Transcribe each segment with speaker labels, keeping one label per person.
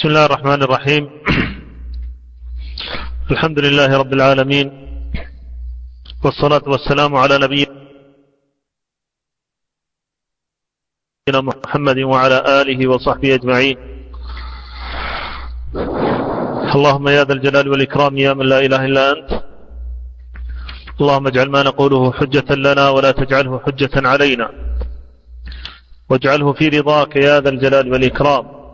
Speaker 1: بسم الله الرحمن الرحيم. الحمد لله رب العالمين، والصلاة والسلام على نبينا محمد وعلى آله وصحبه أجمعين. اللهم يا ذا الجلال والإكرام يا من لا إله إلا أنت، اللهم اجعل ما نقوله حجة لنا ولا تجعله حجة علينا، واجعله في رضاك يا ذا الجلال والإكرام.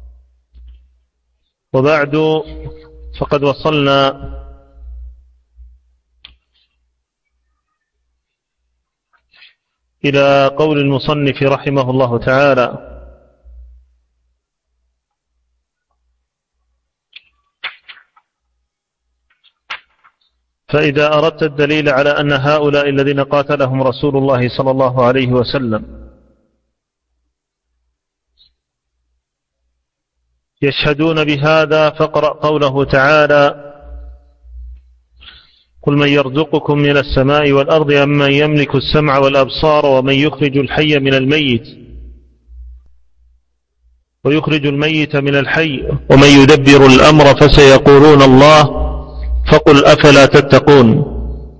Speaker 1: وبعد، فقد وصلنا إلى قول المصنف رحمه الله تعالى: فإذا أردت الدليل على أن هؤلاء الذين قاتلهم رسول الله صلى الله عليه وسلم يشهدون بهذا، فاقرأ قوله تعالى: قل من يرزقكم من السماء والأرض أمن يملك السمع والأبصار ومن يخرج الحي من الميت ويخرج الميت من الحي ومن يدبر الأمر فسيقولون الله فقل أفلا تتقون.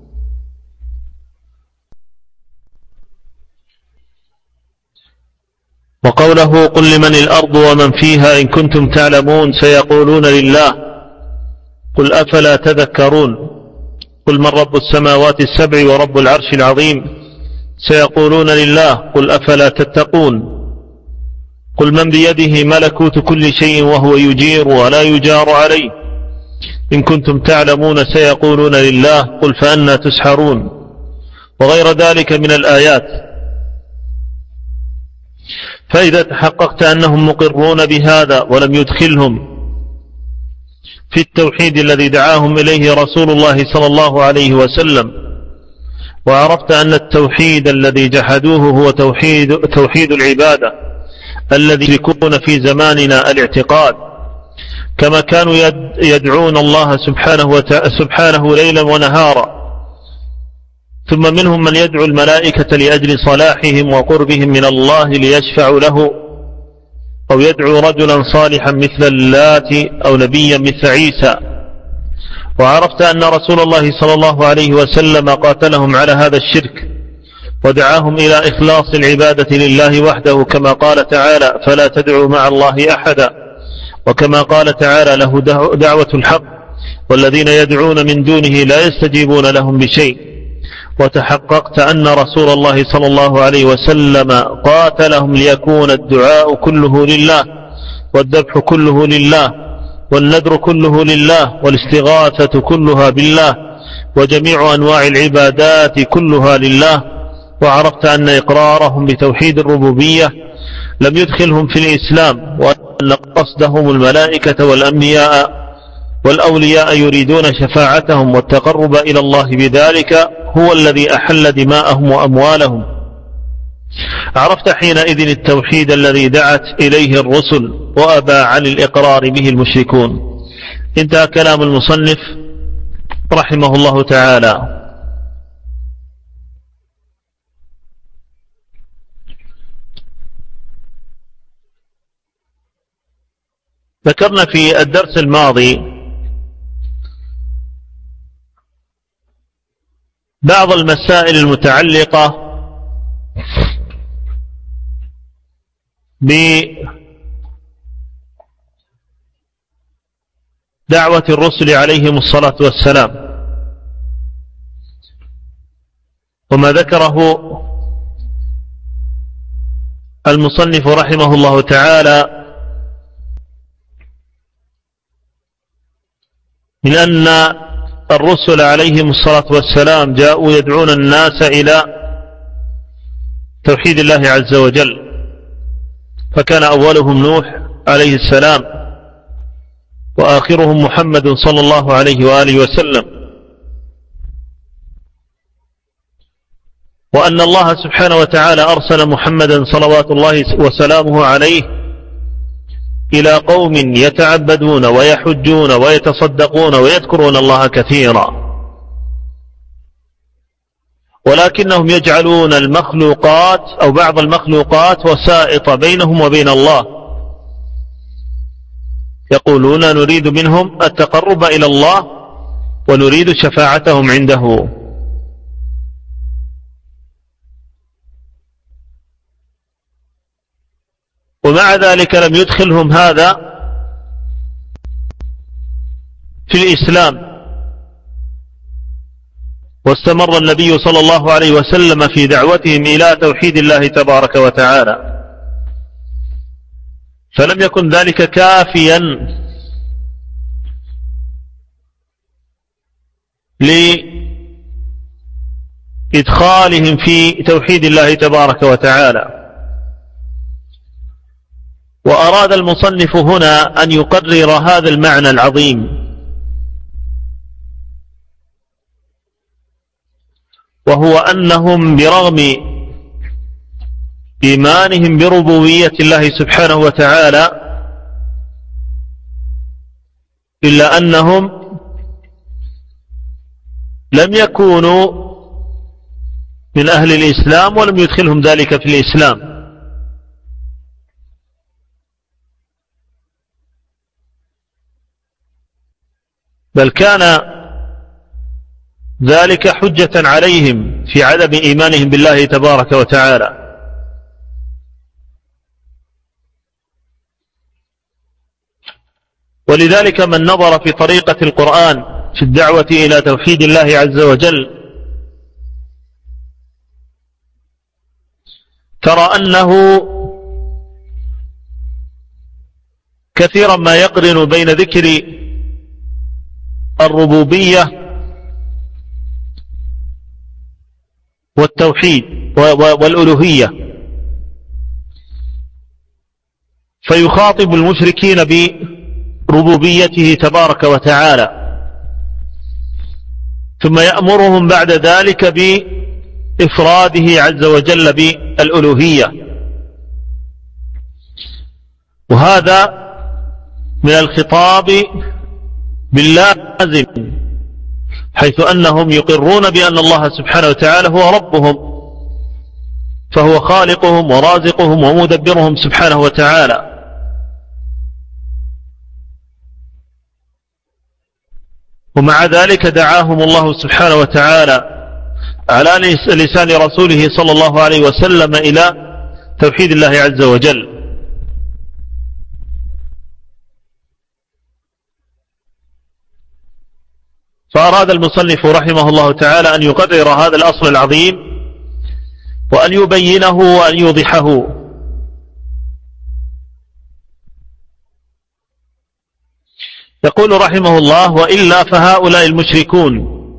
Speaker 1: وقوله: قل لمن الأرض ومن فيها إن كنتم تعلمون سيقولون لله قل أفلا تذكرون. قل من رب السماوات السبع ورب العرش العظيم سيقولون لله قل أفلا تتقون. قل من بيده ملكوت كل شيء وهو يجير ولا يجار عليه إن كنتم تعلمون سيقولون لله قل فأنى تسحرون، وغير ذلك من الآيات. فإذا تحققت أنهم مقرون بهذا ولم يدخلهم في التوحيد الذي دعاهم إليه رسول الله صلى الله عليه وسلم، وعرفت أن التوحيد الذي جحدوه هو توحيد العبادة الذي يكون في زماننا الاعتقاد، كما كانوا يدعون الله سبحانه ليلا ونهارا، ثم منهم من يدعو الملائكة لأجل صلاحهم وقربهم من الله ليشفعوا له، أو يدعو رجلا صالحا مثل اللات أو نبيا مثل عيسى. وعرفت أن رسول الله صلى الله عليه وسلم قاتلهم على هذا الشرك ودعاهم إلى إخلاص العبادة لله وحده، كما قال تعالى: فلا تدعوا مع الله أحدا، وكما قال تعالى: له دعوة الحق والذين يدعون من دونه لا يستجيبون لهم بشيء. وتحققت أن رسول الله صلى الله عليه وسلم قاتلهم ليكون الدعاء كله لله، والذبح كله لله، والنذر كله لله، والاستغاثة كلها بالله، وجميع أنواع العبادات كلها لله. وعرفت أن إقرارهم بتوحيد الربوبية لم يدخلهم في الإسلام، وأن قصدهم الملائكة والأنبياء والأولياء يريدون شفاعتهم والتقرب إلى الله بذلك هو الذي أحل دماءهم وأموالهم. عرفت حينئذ التوحيد الذي دعت إليه الرسل وأبى عن الإقرار به المشركون. انتهى كلام المصنف رحمه الله تعالى. ذكرنا في الدرس الماضي بعض المسائل المتعلقة بدعوة الرسل عليهم الصلاة والسلام، وما ذكره المصنف رحمه الله تعالى من أن الرسل عليهم الصلاة والسلام جاءوا يدعون الناس إلى توحيد الله عز وجل، فكان أولهم نوح عليه السلام، وآخرهم محمد صلى الله عليه وآله وسلم. وأن الله سبحانه وتعالى أرسل محمدا صلوات الله وسلامه عليه إلى قوم يتعبدون ويحجون ويتصدقون ويذكرون الله كثيرا، ولكنهم يجعلون المخلوقات أو بعض المخلوقات وسائط بينهم وبين الله، يقولون نريد منهم التقرب إلى الله ونريد شفاعتهم عنده. ومع ذلك لم يدخلهم هذا في الإسلام، واستمر النبي صلى الله عليه وسلم في دعوتهم إلى توحيد الله تبارك وتعالى، فلم يكن ذلك كافيا لإدخالهم في توحيد الله تبارك وتعالى. وأراد المصنف هنا أن يقرر هذا المعنى العظيم، وهو أنهم برغم إيمانهم بربوبية الله سبحانه وتعالى إلا أنهم لم يكونوا من أهل الإسلام، ولم يدخلهم ذلك في الإسلام، بل كان ذلك حجة عليهم في عدم إيمانهم بالله تبارك وتعالى. ولذلك من نظر في طريقة القرآن في الدعوة إلى توحيد الله عز وجل ترى أنه كثيرا ما يقرن بين ذكر الربوبية والتوحيد والألوهية، فيخاطب المشركين بربوبيته تبارك وتعالى، ثم يأمرهم بعد ذلك بإفراده عز وجل بالألوهية. وهذا من الخطاب باللازم، حيث أنهم يقرون بأن الله سبحانه وتعالى هو ربهم، فهو خالقهم ورازقهم ومدبرهم سبحانه وتعالى. ومع ذلك دعاهم الله سبحانه وتعالى على لسان رسوله صلى الله عليه وسلم إلى توحيد الله عز وجل. فأراد المصنف رحمه الله تعالى أن يقرر هذا الأصل العظيم، وأن يبينه وأن يوضحه. يقول رحمه الله: وإلا فهؤلاء المشركون،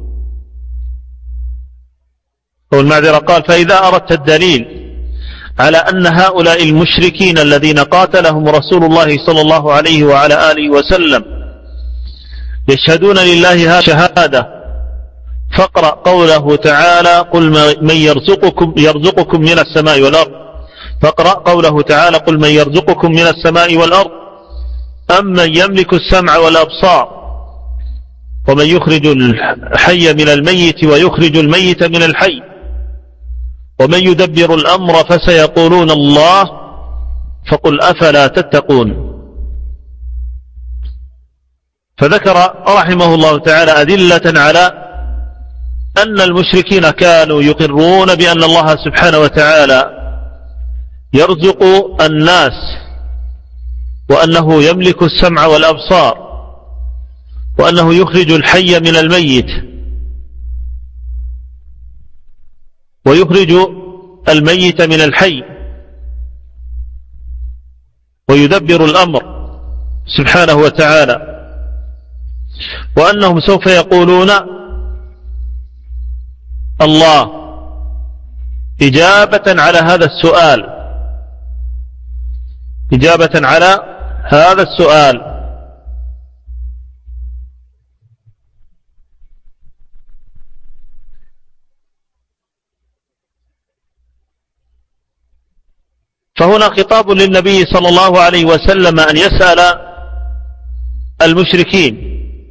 Speaker 1: والمعذرة قال: فإذا أردت الدليل على أن هؤلاء المشركين الذين قاتلهم رسول الله صلى الله عليه وعلى آله وسلم يشهدون لله هذه شهادة، فاقرأ قوله تعالى: قل من يرزقكم من السماء والأرض. فاقرأ قوله تعالى: قل من يرزقكم من السماء والأرض أمن يملك السمع والأبصار ومن يخرج الحي من الميت ويخرج الميت من الحي ومن يدبر الأمر فسيقولون الله فقل أفلا تتقون. فذكر رحمه الله تعالى أدلة على أن المشركين كانوا يقرون بأن الله سبحانه وتعالى يرزق الناس، وأنه يملك السمع والأبصار، وأنه يخرج الحي من الميت ويخرج الميت من الحي ويدبر الأمر سبحانه وتعالى، وأنهم سوف يقولون الله إجابة على هذا السؤال، إجابة على هذا السؤال. فهنا خطاب للنبي صلى الله عليه وسلم أن يسأل المشركين،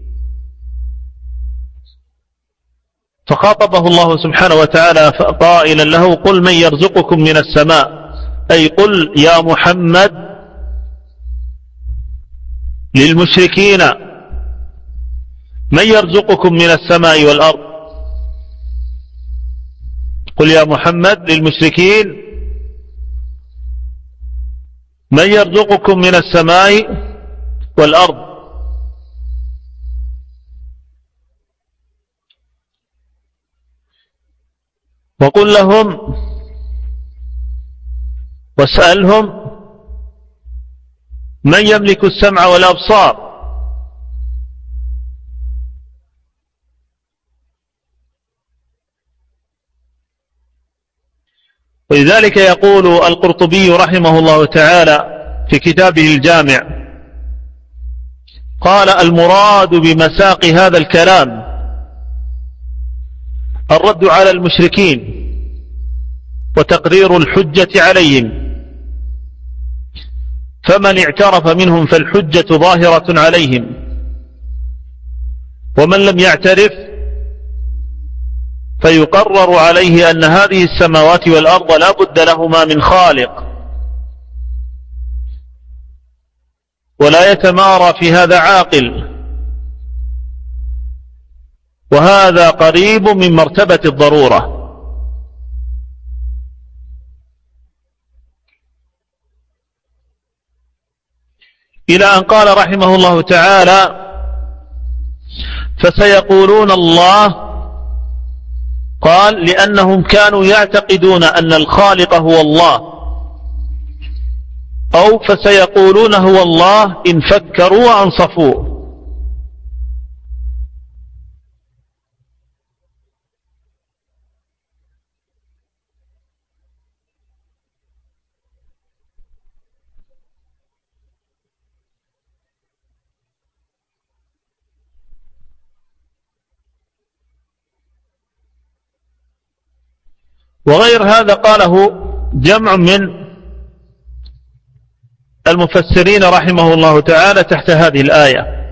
Speaker 1: فخاطبه الله سبحانه وتعالى قائلا له: قل من يرزقكم من السماء، أي قل يا محمد للمشركين من يرزقكم من السماء والأرض. قل يا محمد للمشركين من يرزقكم من السماء والأرض. وقل لهم واسألهم من يملك السمع والأبصار. ولذلك يقول القرطبي رحمه الله تعالى في كتابه الجامع قال: المراد بمساق هذا الكلام الرد على المشركين وتقرير الحجة عليهم، فمن اعترف منهم فالحجة ظاهرة عليهم، ومن لم يعترف فيقرر عليه أن هذه السماوات والأرض لا بد لهما من خالق، ولا يتمارى في هذا عاقل، وهذا قريب من مرتبة الضرورة. إلى أن قال رحمه الله تعالى: فسيقولون الله. قال: لأنهم كانوا يعتقدون أن الخالق هو الله، أو فسيقولون هو الله إن فكروا وأنصفوا. وغير هذا قاله جمع من المفسرين رحمه الله تعالى تحت هذه الآية.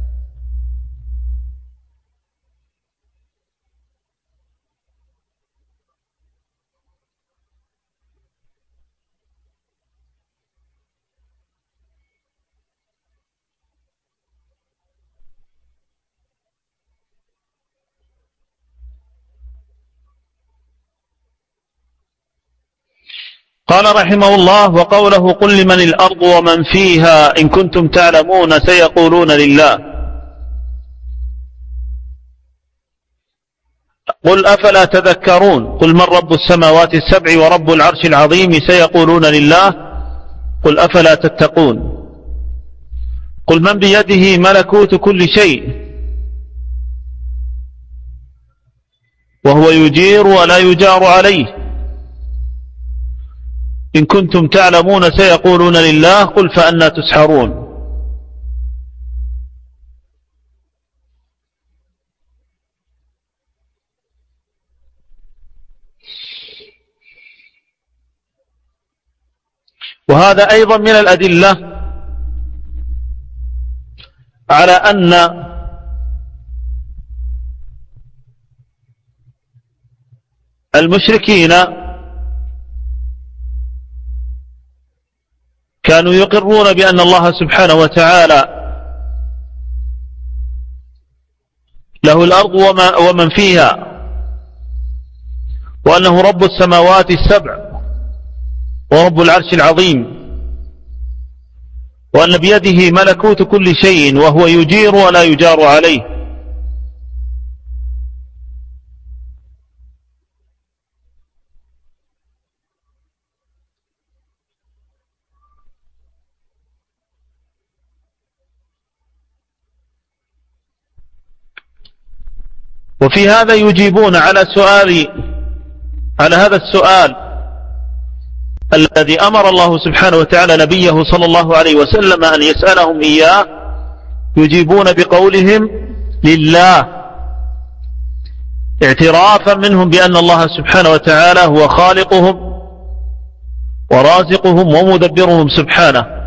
Speaker 1: قال رحمه الله: وقوله قل لمن الأرض ومن فيها إن كنتم تعلمون سيقولون لله. قل أفلا تذكرون. قل من رب السماوات السبع ورب العرش العظيم سيقولون لله. قل أفلا تتقون. قل من بيده ملكوت كل شيء وهو يجير ولا يجار عليه إن كنتم تعلمون سيقولون لله. قل فأنى تسحرون. وهذا أيضا من الأدلة على أن المشركين كانوا يقرون بأن الله سبحانه وتعالى له الأرض ومن فيها، وأنه رب السماوات السبع ورب العرش العظيم، وأن بيده ملكوت كل شيء وهو يجير ولا يجار عليه. وفي هذا يجيبون على هذا السؤال الذي أمر الله سبحانه وتعالى نبيه صلى الله عليه وسلم أن يسألهم إياه، يجيبون بقولهم لله، اعترافا منهم بأن الله سبحانه وتعالى هو خالقهم ورازقهم ومدبرهم سبحانه.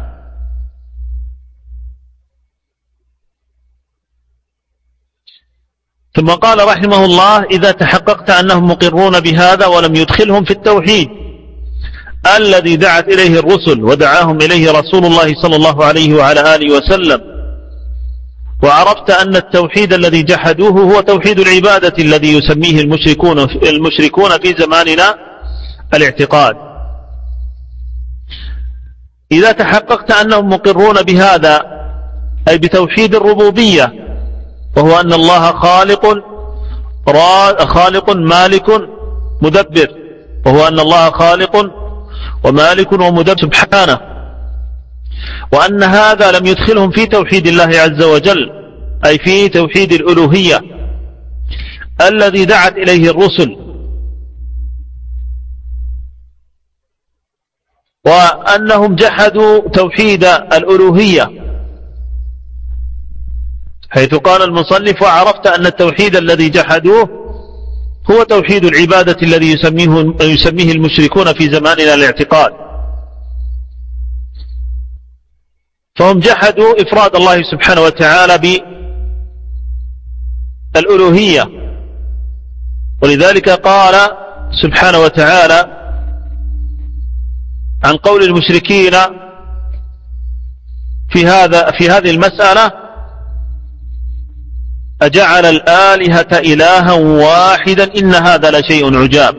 Speaker 1: ثم قال رحمه الله: إذا تحققت أنهم مقرون بهذا ولم يدخلهم في التوحيد الذي دعت إليه الرسل ودعاهم إليه رسول الله صلى الله عليه وعلى آله وسلم، وعرفت أن التوحيد الذي جحدوه هو توحيد العبادة الذي يسميه المشركون في زماننا الاعتقاد. إذا تحققت أنهم مقرون بهذا، أي بتوحيد الربوبية، وهو أن الله خالق مالك مدبر، وهو أن الله خالق ومالك ومدبر سبحانه، وأن هذا لم يدخلهم في توحيد الله عز وجل، أي في توحيد الألوهية الذي دعت إليه الرسل، وأنهم جحدوا توحيد الألوهية، حيث قال المصنف: وعرفت أن التوحيد الذي جحدوه هو توحيد العبادة الذي يسميه المشركون في زماننا الاعتقاد. فهم جحدوا إفراد الله سبحانه وتعالى بالألوهية، ولذلك قال سبحانه وتعالى عن قول المشركين في هذه المسألة: أجعل الآلهة إلها واحدا إن هذا لشيء عجاب.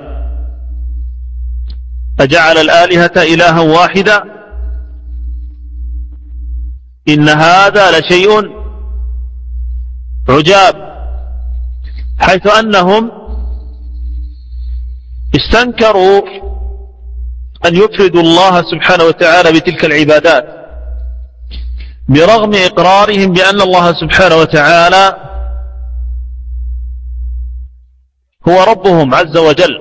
Speaker 1: أجعل الآلهة إلها واحدا إن هذا لشيء عجاب، حيث أنهم استنكروا أن يفردوا الله سبحانه وتعالى بتلك العبادات، برغم إقرارهم بأن الله سبحانه وتعالى هو ربهم عز وجل.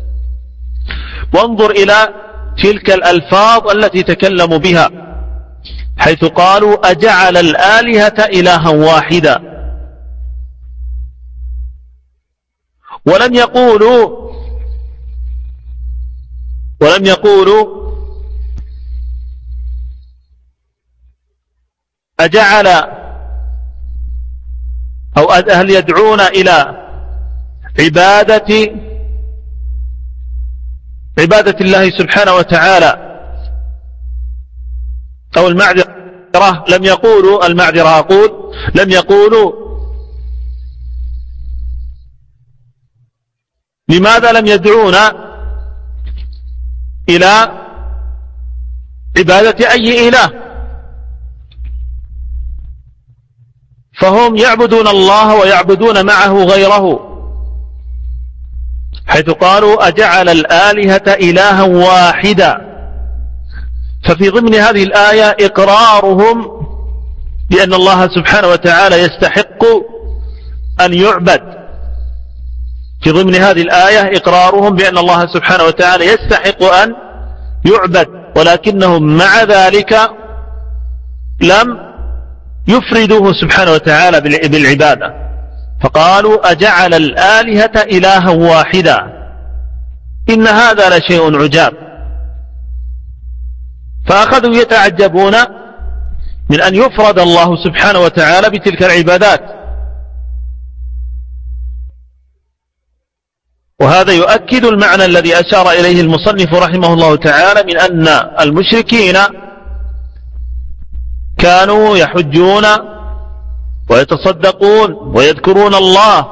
Speaker 1: وانظر إلى تلك الألفاظ التي تكلموا بها، حيث قالوا: أجعل الآلهة إلها واحدا، ولم يقولوا أجعل أو هل يدعون إلى عبادة الله سبحانه وتعالى، أو المعذرة لم يقولوا لماذا لم يدعون إلى عبادة أي إله؟ فهم يعبدون الله ويعبدون معه غيره، حيث قالوا: أجعل الآلهة إلها واحدا. ففي ضمن هذه الآية إقرارهم بأن الله سبحانه وتعالى يستحق أن يعبد. في ضمن هذه الآية إقرارهم بأن الله سبحانه وتعالى يستحق أن يعبد، ولكنهم مع ذلك لم يفردوه سبحانه وتعالى بالعبادة، فقالوا: أجعل الآلهة إلها واحدا إن هذا لشيء عجاب. فأخذوا يتعجبون من أن يفرد الله سبحانه وتعالى بتلك العبادات. وهذا يؤكد المعنى الذي أشار إليه المصنف رحمه الله تعالى من أن المشركين كانوا يحجون ويتصدقون ويذكرون الله،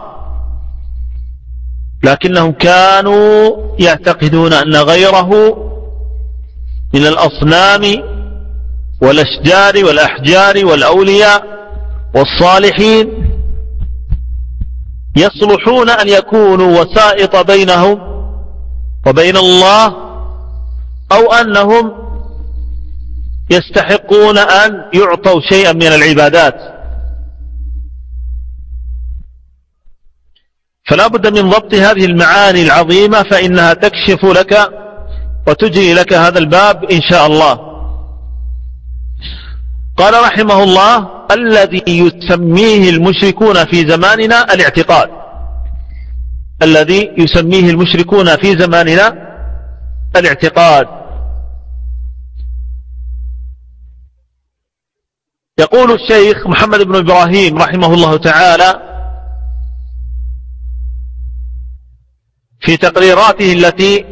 Speaker 1: لكنهم كانوا يعتقدون أن غيره من الأصنام والأشجار والأحجار والأولياء والصالحين يصلحون أن يكونوا وسائط بينهم وبين الله، أو أنهم يستحقون أن يعطوا شيئا من العبادات. فلا بد من ضبط هذه المعاني العظيمة، فإنها تكشف لك وتجري لك هذا الباب إن شاء الله. قال رحمه الله: الذي يسميه المشركون في زماننا الاعتقاد. الذي يسميه المشركون في زماننا الاعتقاد. يقول الشيخ محمد بن إبراهيم رحمه الله تعالى في تقريراته التي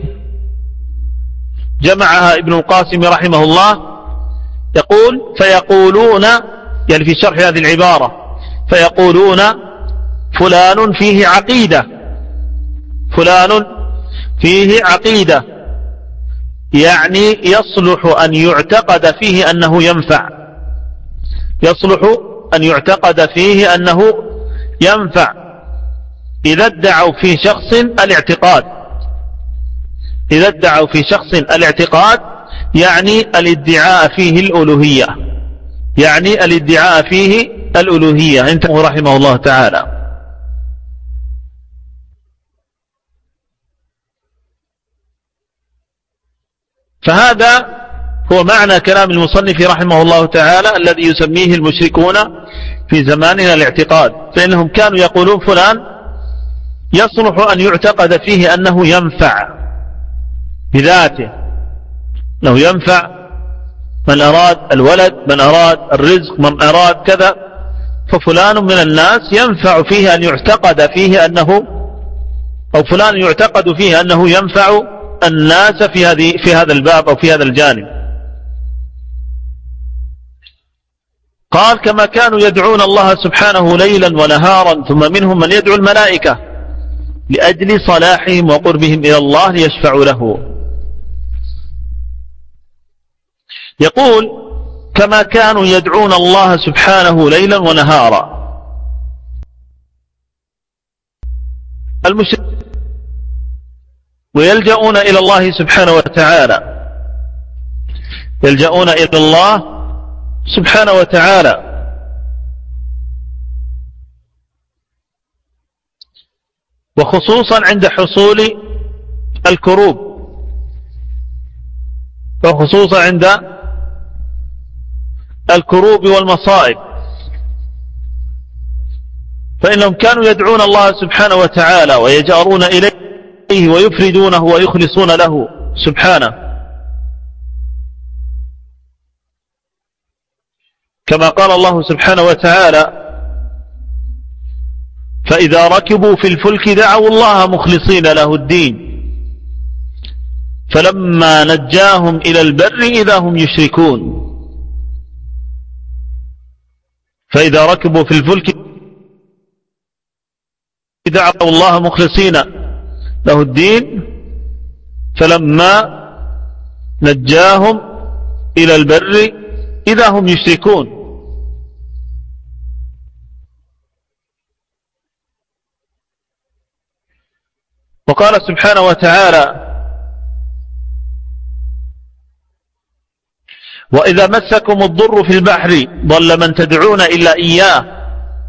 Speaker 1: جمعها ابن القاسم رحمه الله، يقول: فيقولون، يعني في شرح هذه العبارة، فيقولون فلان فيه عقيدة، فلان فيه عقيدة، يعني يصلح أن يعتقد فيه أنه ينفع، يصلح أن يعتقد فيه أنه ينفع. إذا ادعوا في شخص الاعتقاد، إذا ادعوا في شخص الاعتقاد يعني الادعاء فيه الألوهية، يعني الادعاء فيه الألوهية. انتهى رحمه الله تعالى. فهذا هو معنى كلام المصنف رحمه الله تعالى الذي يسميه المشركون في زماننا الاعتقاد، فإنهم كانوا يقولون فلان يصلح أن يعتقد فيه أنه ينفع بذاته، أنه ينفع من أراد الولد، من أراد الرزق، من أراد كذا، ففلان من الناس ينفع فيه أن يعتقد فيه أنه، أو فلان يعتقد فيه أنه ينفع الناس في هذا الباب أو في هذا الجانب. قال كما كانوا يدعون الله سبحانه ليلا ونهارا، ثم منهم من يدعو الملائكة لأجل صلاحهم وقربهم إلى الله ليشفعوا له. يقول كما كانوا يدعون الله سبحانه ليلا ونهارا. المشركون ويلجؤون إلى الله سبحانه وتعالى، يلجؤون إلى الله سبحانه وتعالى، وخصوصا عند حصول الكروب، وخصوصا عند الكروب والمصائب، فإنهم كانوا يدعون الله سبحانه وتعالى ويجأرون إليه ويفردونه ويخلصون له سبحانه، كما قال الله سبحانه وتعالى فإذا ركبوا في الفلك دعوا الله مخلصين له الدين فلما نجاهم إلى البر إذا هم يشركون. فإذا ركبوا في الفلك دعوا الله مخلصين له الدين فلما نجاهم إلى البر إذا هم يشركون. وقال سبحانه وتعالى وإذا مسكم الضر في البحر ضل من تدعون إلا إياه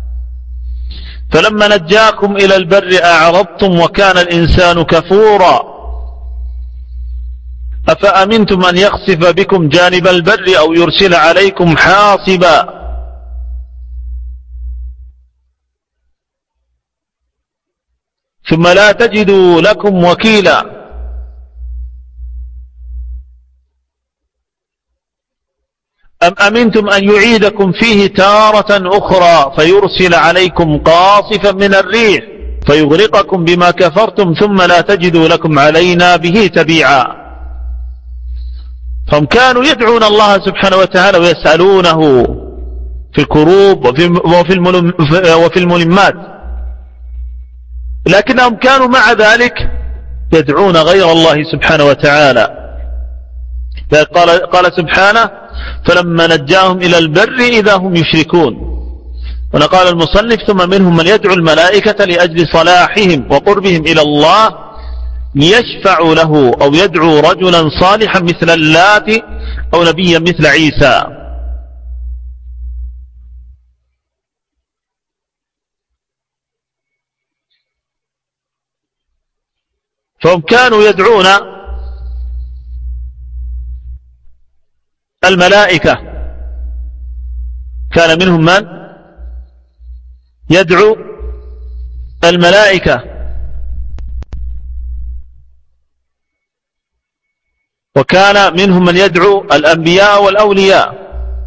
Speaker 1: فلما نجاكم إلى البر أعرضتم وكان الإنسان كفورا أفأمنتم أن يخسف بكم جانب البر أو يرسل عليكم حاصبا ثم لا تجدوا لكم وكيلا أم أمنتم أن يعيدكم فيه تارة أخرى فيرسل عليكم قاصفا من الريح فيغرقكم بما كفرتم ثم لا تجدوا لكم علينا به تبيعا. فهم كانوا يدعون الله سبحانه وتعالى ويسألونه في الكروب وفي الملمات، لكنهم كانوا مع ذلك يدعون غير الله سبحانه وتعالى. قال سبحانه فلما نجاهم إلى البر إذا هم يشركون. ونقال المصنف ثم منهم من يدعو الملائكة لأجل صلاحهم وقربهم إلى الله يشفع له أو يدعو رجلا صالحا مثل اللات أو نبيا مثل عيسى. فهم كانوا يدعون الملائكة، كان منهم من يدعو الملائكة، وكان منهم من يدعو الأنبياء والأولياء،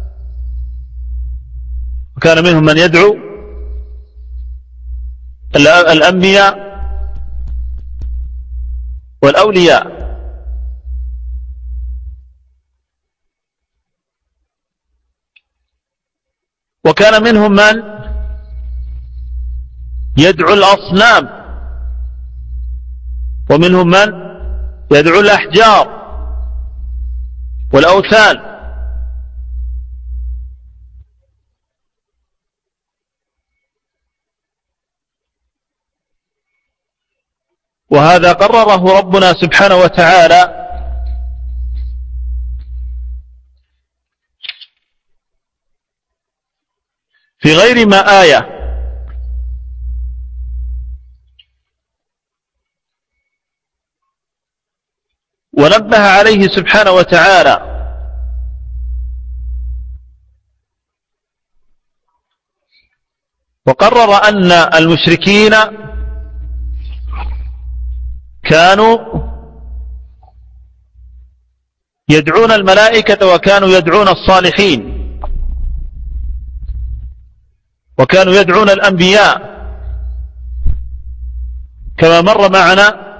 Speaker 1: وكان منهم من يدعو الأنبياء والأولياء. وكان منهم من يدعو الأصنام، ومنهم من يدعو الأحجار والأوثان. وهذا قرره ربنا سبحانه وتعالى في غير ما آية، ونبه عليه سبحانه وتعالى وقرر أن المشركين كانوا يدعون الملائكة وكانوا يدعون الصالحين وكانوا يدعون الأنبياء، كما مر معنا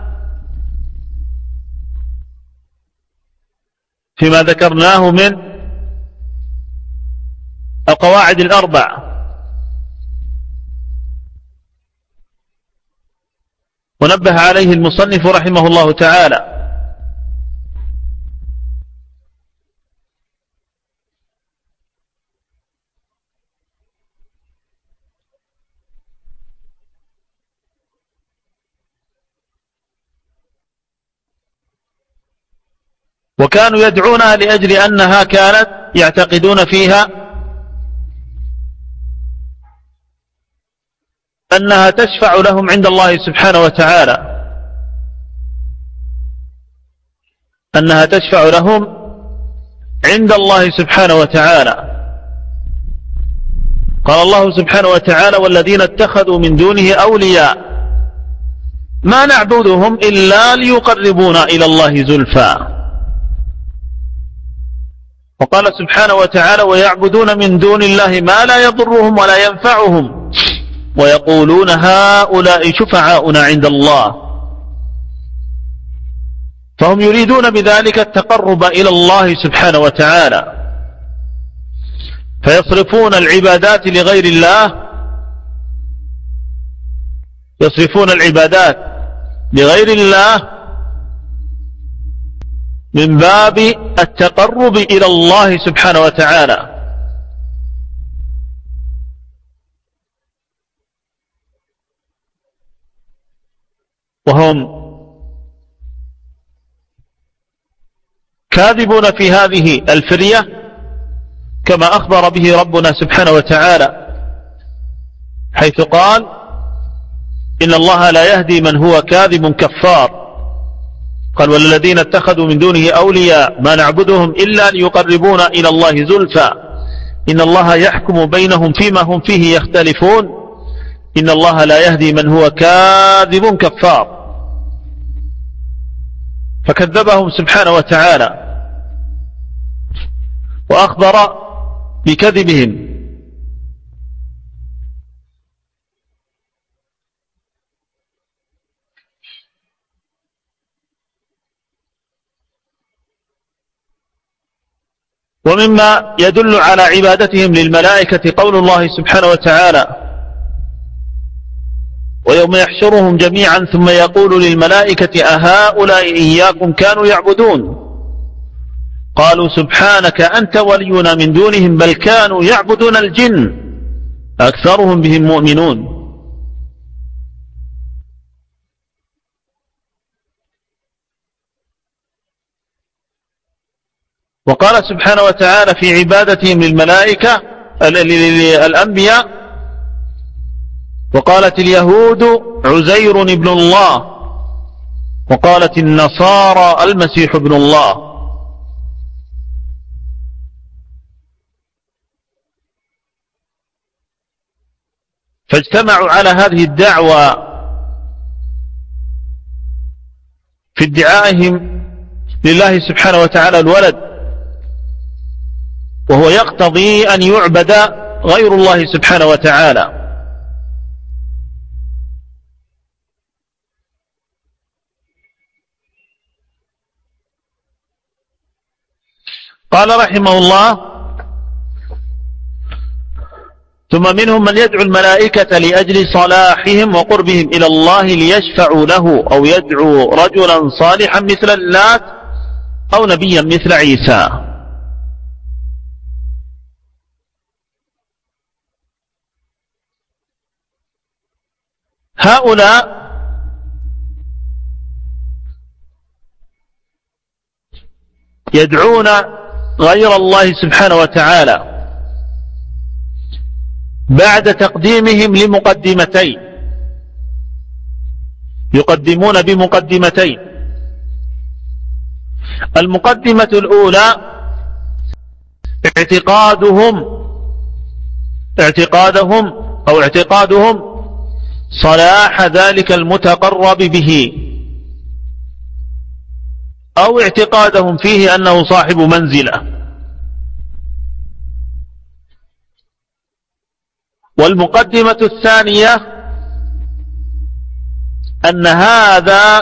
Speaker 1: فيما ذكرناه من القواعد الأربع. ونبه عليه المصنف رحمه الله تعالى. وكانوا يدعونها لأجل أنها كانت يعتقدون فيها أنها تشفع لهم عند الله سبحانه وتعالى، أنها تشفع لهم عند الله سبحانه وتعالى. قال الله سبحانه وتعالى: والذين اتخذوا من دونه أولياء ما نعبدهم إلا ليقربونا إلى الله زلفى. وقال سبحانه وتعالى: ويعبدون من دون الله ما لا يضرهم ولا ينفعهم ويقولون هؤلاء شفعاؤنا عند الله. فهم يريدون بذلك التقرب إلى الله سبحانه وتعالى، فيصرفون العبادات لغير الله، يصرفون العبادات لغير الله من باب التقرب إلى الله سبحانه وتعالى. وهم كاذبون في هذه الفرية، كما أخبر به ربنا سبحانه وتعالى حيث قال: إن الله لا يهدي من هو كاذب كفار. قال: والذين اتخذوا من دونه أولياء ما نعبدهم إلا ليقربونا إلى الله زلفى إن الله يحكم بينهم فيما هم فيه يختلفون إن الله لا يهدي من هو كاذب كفار. فكذبهم سبحانه وتعالى وأخبر بكذبهم. ومما يدل على عبادتهم للملائكة قول الله سبحانه وتعالى: ويوم يحشرهم جميعا ثم يقول للملائكة أهؤلاء إياكم كانوا يعبدون قالوا سبحانك أنت ولينا من دونهم بل كانوا يعبدون الجن أكثرهم بهم مؤمنون. وقال سبحانه وتعالى في عبادتهم للملائكة للأنبياء: وقالت اليهود عزير ابن الله وقالت النصارى المسيح ابن الله. فاجتمعوا على هذه الدعوة في ادعائهم لله سبحانه وتعالى الولد، وهو يقتضي أن يعبد غير الله سبحانه وتعالى. قال رحمه الله: ثم منهم من يدعو الملائكة لأجل صلاحهم وقربهم إلى الله ليشفعوا له، أو يدعو رجلا صالحا مثل اللات أو نبيا مثل عيسى. هؤلاء يدعون غير الله سبحانه وتعالى بعد تقديمهم لمقدمتين، يقدمون بمقدمتين. المقدمة الأولى اعتقادهم صلاح ذلك المتقرب به، أو اعتقادهم فيه أنه صاحب منزلة. والمقدمة الثانية أن هذا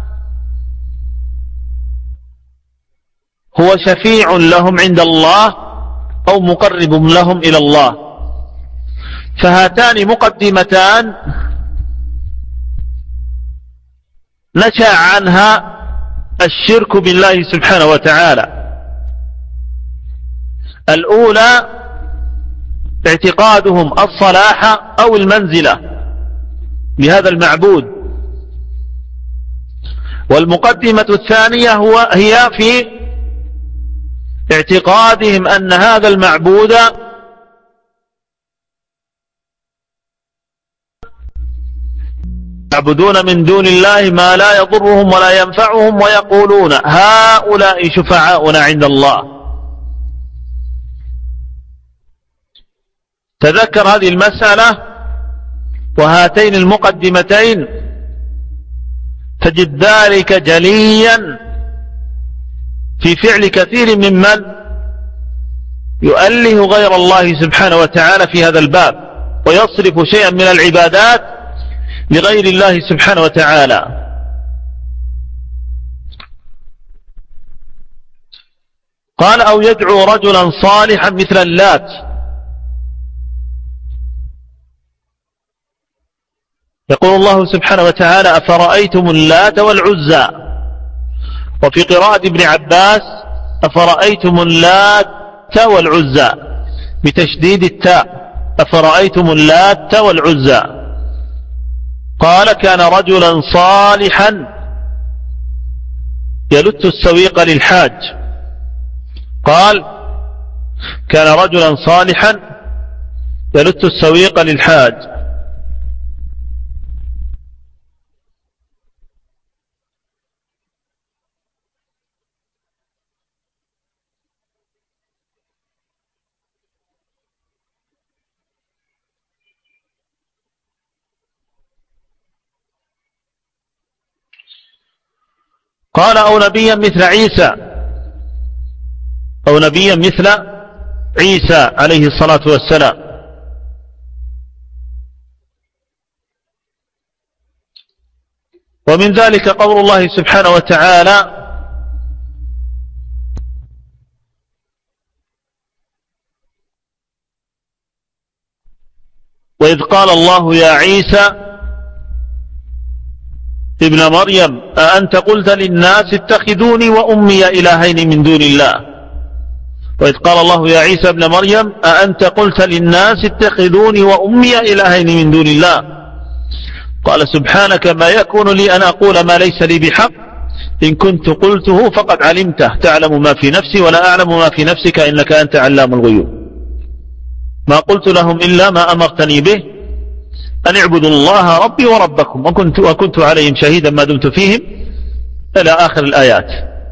Speaker 1: هو شفيع لهم عند الله أو مقرب لهم إلى الله. فهاتان مقدمتان نشأ عنها الشرك بالله سبحانه وتعالى. الأولى اعتقادهم الصلاح أو المنزلة بهذا المعبود، والمقدمة الثانية هي في اعتقادهم أن هذا المعبود يعبدون من دون الله ما لا يضرهم ولا ينفعهم، ويقولون هؤلاء شفعاؤنا عند الله. تذكر هذه المسألة وهاتين المقدمتين تجد ذلك جليا في فعل كثير ممن يؤله غير الله سبحانه وتعالى في هذا الباب، ويصرف شيئا من العبادات لغير الله سبحانه وتعالى. قال أو يدعو رجلا صالحا مثل اللات. يقول الله سبحانه وتعالى أفرأيتم اللات والعزى، وفي قراءة ابن عباس أفرأيتم اللات والعزى بتشديد التاء، أفرأيتم اللات والعزى. قال كان رجلا صالحا يلت السويق للحاج. قال كان رجلا صالحا يلت السويق للحاج. قال أو نبيا مثل عيسى، أو نبيا مثل عيسى عليه الصلاة والسلام. ومن ذلك قول الله سبحانه وتعالى وإذ قال الله يا عيسى ابن مريم أأنت قلت للناس اتخذوني وأمي إلهين من دون الله. وإذ قال الله يا عيسى ابن مريم أأنت قلت للناس اتخذوني وأمي إلهين من دون الله. قال سبحانك ما يكون لي أن أقول ما ليس لي بحق، إن كنت قلته فقد علمته تعلم ما في نفسي ولا أعلم ما في نفسك إنك أنت علام الغيوب. ما قلت لهم إلا ما أمرتني به أن اعبدوا الله ربي وربكم وكنت عليهم شهيدا ما دمت فيهم، إلى آخر الآيات.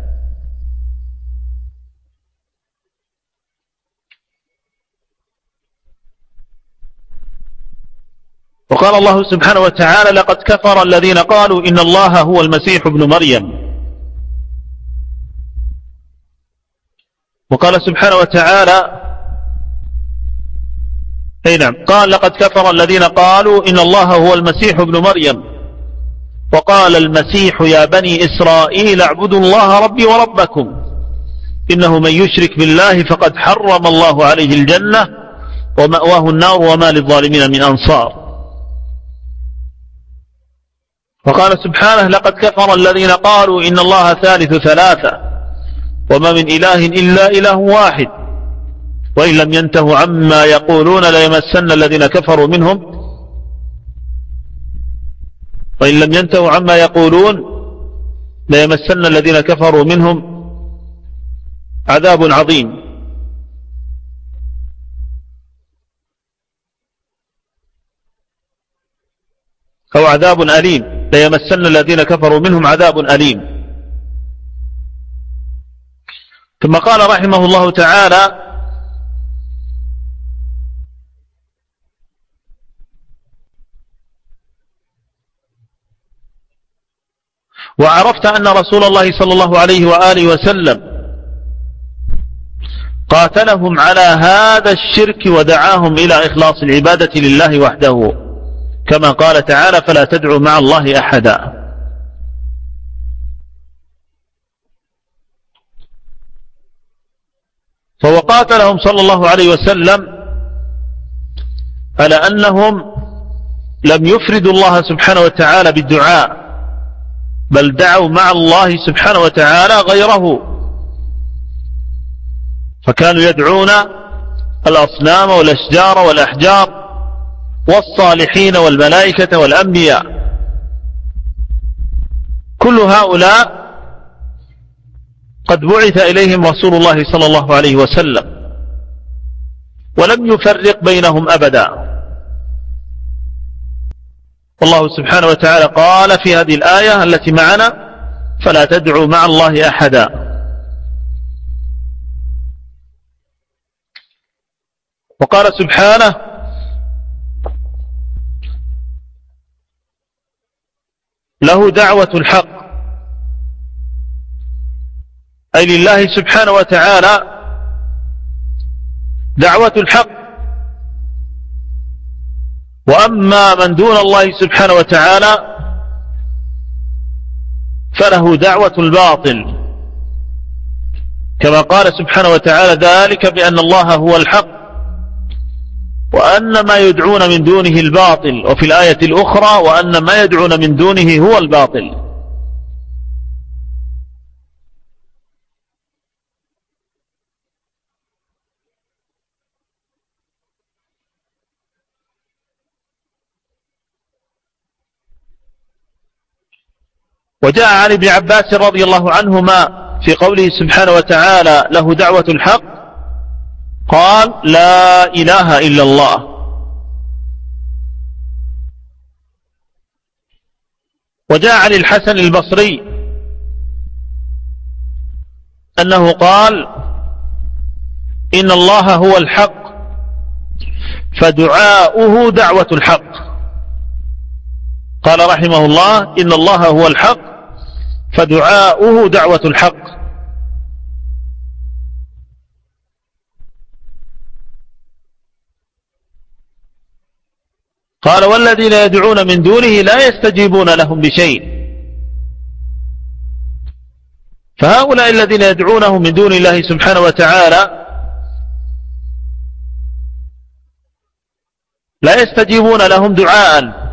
Speaker 1: وقال الله سبحانه وتعالى لقد كفر الذين قالوا إن الله هو المسيح ابن مريم. وقال سبحانه وتعالى نعم قال لقد كفر الذين قالوا إن الله هو المسيح ابن مريم، وقال المسيح يا بني إسرائيل اعبدوا الله ربي وربكم إنه من يشرك بالله فقد حرم الله عليه الجنة ومأواه النار وما للظالمين من أنصار. وقال سبحانه لقد كفر الذين قالوا إن الله ثالث ثلاثة وما من إله إلا إله واحد وإن لم ينتهوا عما يقولون ليمسن الذين كفروا منهم وإن لم ينتهوا عما يقولون ليمسن الذين كفروا منهم عذاب عظيم. أو عذاب أليم، ليمسن الذين كفروا منهم عذاب أليم. ثم قال رحمه الله تعالى وعرفت أن رسول الله صلى الله عليه وآله وسلم قاتلهم على هذا الشرك ودعاهم إلى إخلاص العبادة لله وحده كما قال تعالى فلا تدعوا مع الله أحدا. فهو قاتلهم صلى الله عليه وسلم على أنهم لم يفردوا الله سبحانه وتعالى بالدعاء بل دعوا مع الله سبحانه وتعالى غيره، فكانوا يدعون الأصنام والأشجار والأحجار والصالحين والملائكة والأنبياء. كل هؤلاء قد بعث إليهم رسول الله صلى الله عليه وسلم ولم يفرق بينهم أبدا. والله سبحانه وتعالى قال في هذه الآية التي معنا فلا تدعوا مع الله أحدا. وقال سبحانه له دعوة الحق، أي لله سبحانه وتعالى دعوة الحق. وأما من دون الله سبحانه وتعالى فله دعوة الباطل كما قال سبحانه وتعالى ذلك بأن الله هو الحق وأن ما يدعون من دونه الباطل، وفي الآية الأخرى وأن ما يدعون من دونه هو الباطل. وجاء عن ابن عباس رضي الله عنهما في قوله سبحانه وتعالى له دعوة الحق قال لا إله إلا الله. وجاء عن الحسن البصري أنه قال إن الله هو الحق فدعاؤه دعوة الحق. قال رحمه الله إن الله هو الحق فدعاؤه دعوة الحق. قال والذين يدعون من دونه لا يستجيبون لهم بشيء. فهؤلاء الذين يدعونه من دون الله سبحانه وتعالى لا يستجيبون لهم دعاء.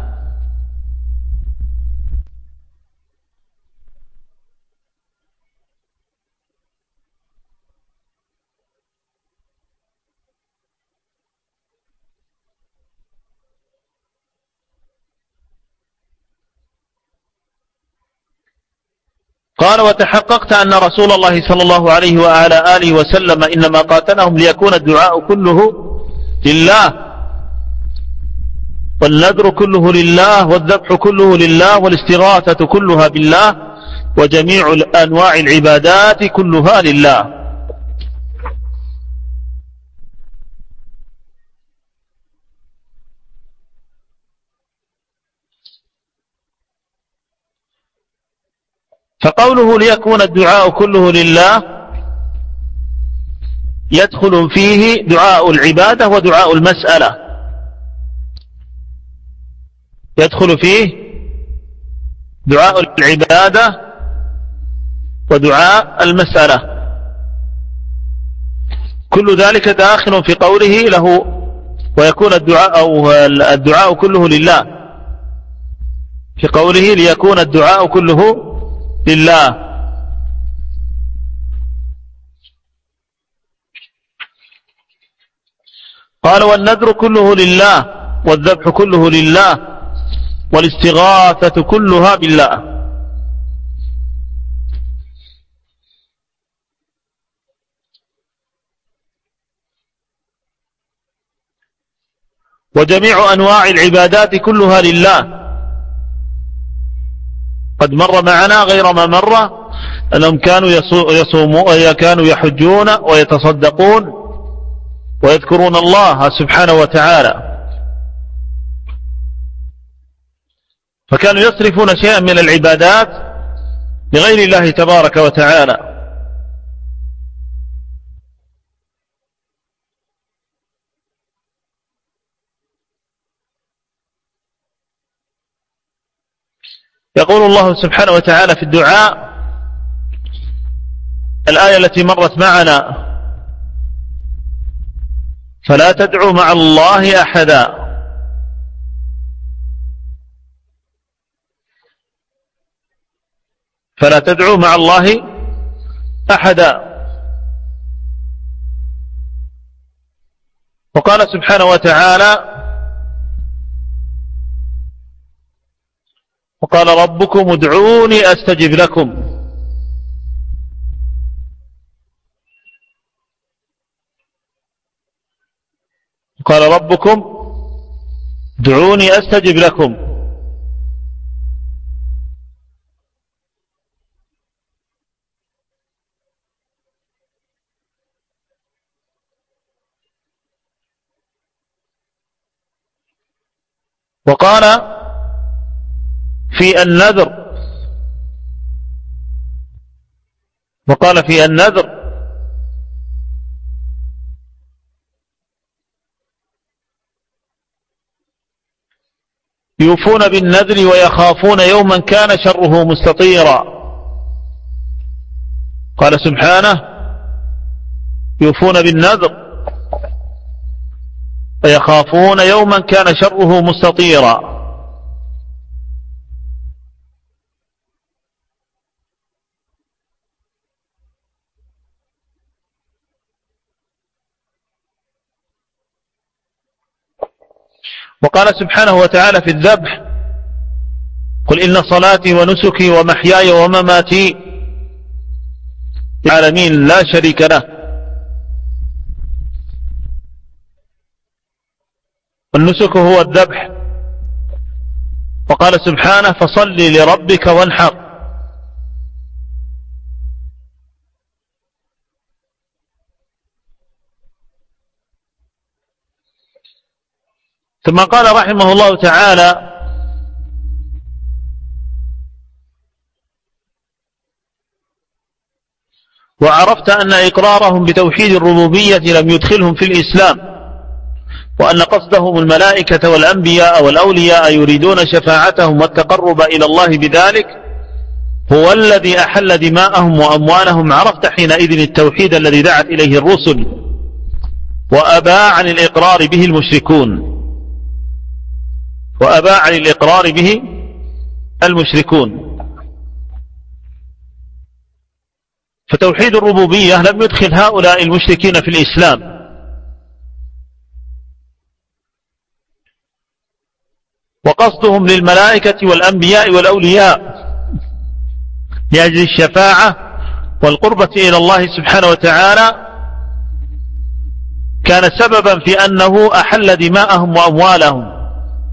Speaker 1: قال وتحققت أن رسول الله صلى الله عليه وعلى آله وسلم إنما قاتلهم ليكون الدعاء كله لله والنذر كله لله والذبح كله لله والاستغاثة كلها بالله وجميع أنواع العبادات كلها لله. فقوله ليكون الدعاء كله لله يدخل فيه دعاء العبادة ودعاء المسألة، يدخل فيه دعاء العبادة ودعاء المسألة، كل ذلك داخل في قوله له ويكون الدعاء كله لله، في قوله ليكون الدعاء كله لله. قال والنذر كله لله، والذبح كله لله، والاستغاثة كلها بالله. وجميع أنواع العبادات كلها لله. قد مر معنا غير ما مر أنهم كانوا يصومون، كانوا يحجون ويتصدقون ويذكرون الله سبحانه وتعالى، فكانوا يصرفون شيئا من العبادات لغير الله تبارك وتعالى. يقول الله سبحانه وتعالى في الدعاء، الآية التي مرت معنا: فلا تدعوا مع الله أحدا. فلا تدعوا مع الله أحدا. وقال سبحانه وتعالى: وقال ربكم ادعوني أستجب لكم. قال ربكم ادعوني أستجب لكم. وقال في النذر، وقال في النذر: يوفون بالنذر ويخافون يوما كان شره مستطيرا. قال سبحانه: يوفون بالنذر ويخافون يوما كان شره مستطيرا. وقال سبحانه وتعالى في الذبح: قل إن صلاتي ونسكي ومحياي ومماتي للعالمين لا شريك له. والنسك هو الذبح. وقال سبحانه: فصل لربك وانحر. ثم قال رحمه الله تعالى: وعرفت أن إقرارهم بتوحيد الربوبية لم يدخلهم في الإسلام، وأن قصدهم الملائكة والأنبياء والأولياء يريدون شفاعتهم والتقرب إلى الله بذلك هو الذي أحل دماءهم وأموالهم. عرفت حينئذ التوحيد الذي دعت إليه الرسل وأبى عن الإقرار به المشركون، وأبى عن الإقرار به المشركون. فتوحيد الربوبية لم يدخل هؤلاء المشركين في الإسلام، وقصدهم للملائكة والأنبياء والأولياء لأجل الشفاعة والقربة إلى الله سبحانه وتعالى كان سببا في أنه أحل دماءهم وأموالهم،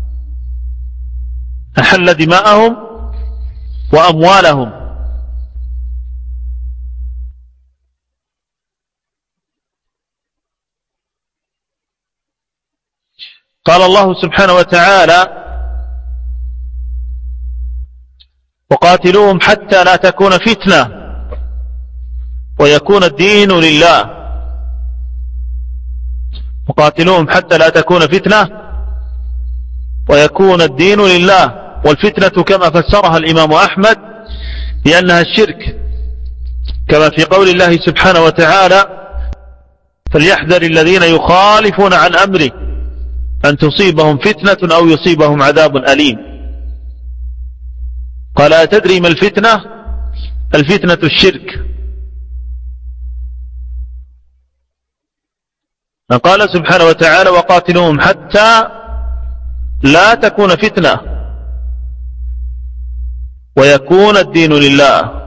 Speaker 1: أحل دماءهم وأموالهم. قال الله سبحانه وتعالى: وقاتلوهم حتى لا تكون فتنة ويكون الدين لله. وقاتلوهم حتى لا تكون فتنة ويكون الدين لله. والفتنة كما فسرها الإمام أحمد لأنها الشرك، كما في قول الله سبحانه وتعالى: فليحذر الذين يخالفون عن أمره أن تصيبهم فتنة أو يصيبهم عذاب أليم. قال أتدري ما الفتنة؟ الفتنة الشرك. قال سبحانه وتعالى وقاتلوهم حتى لا تكون فتنة ويكون الدين لله.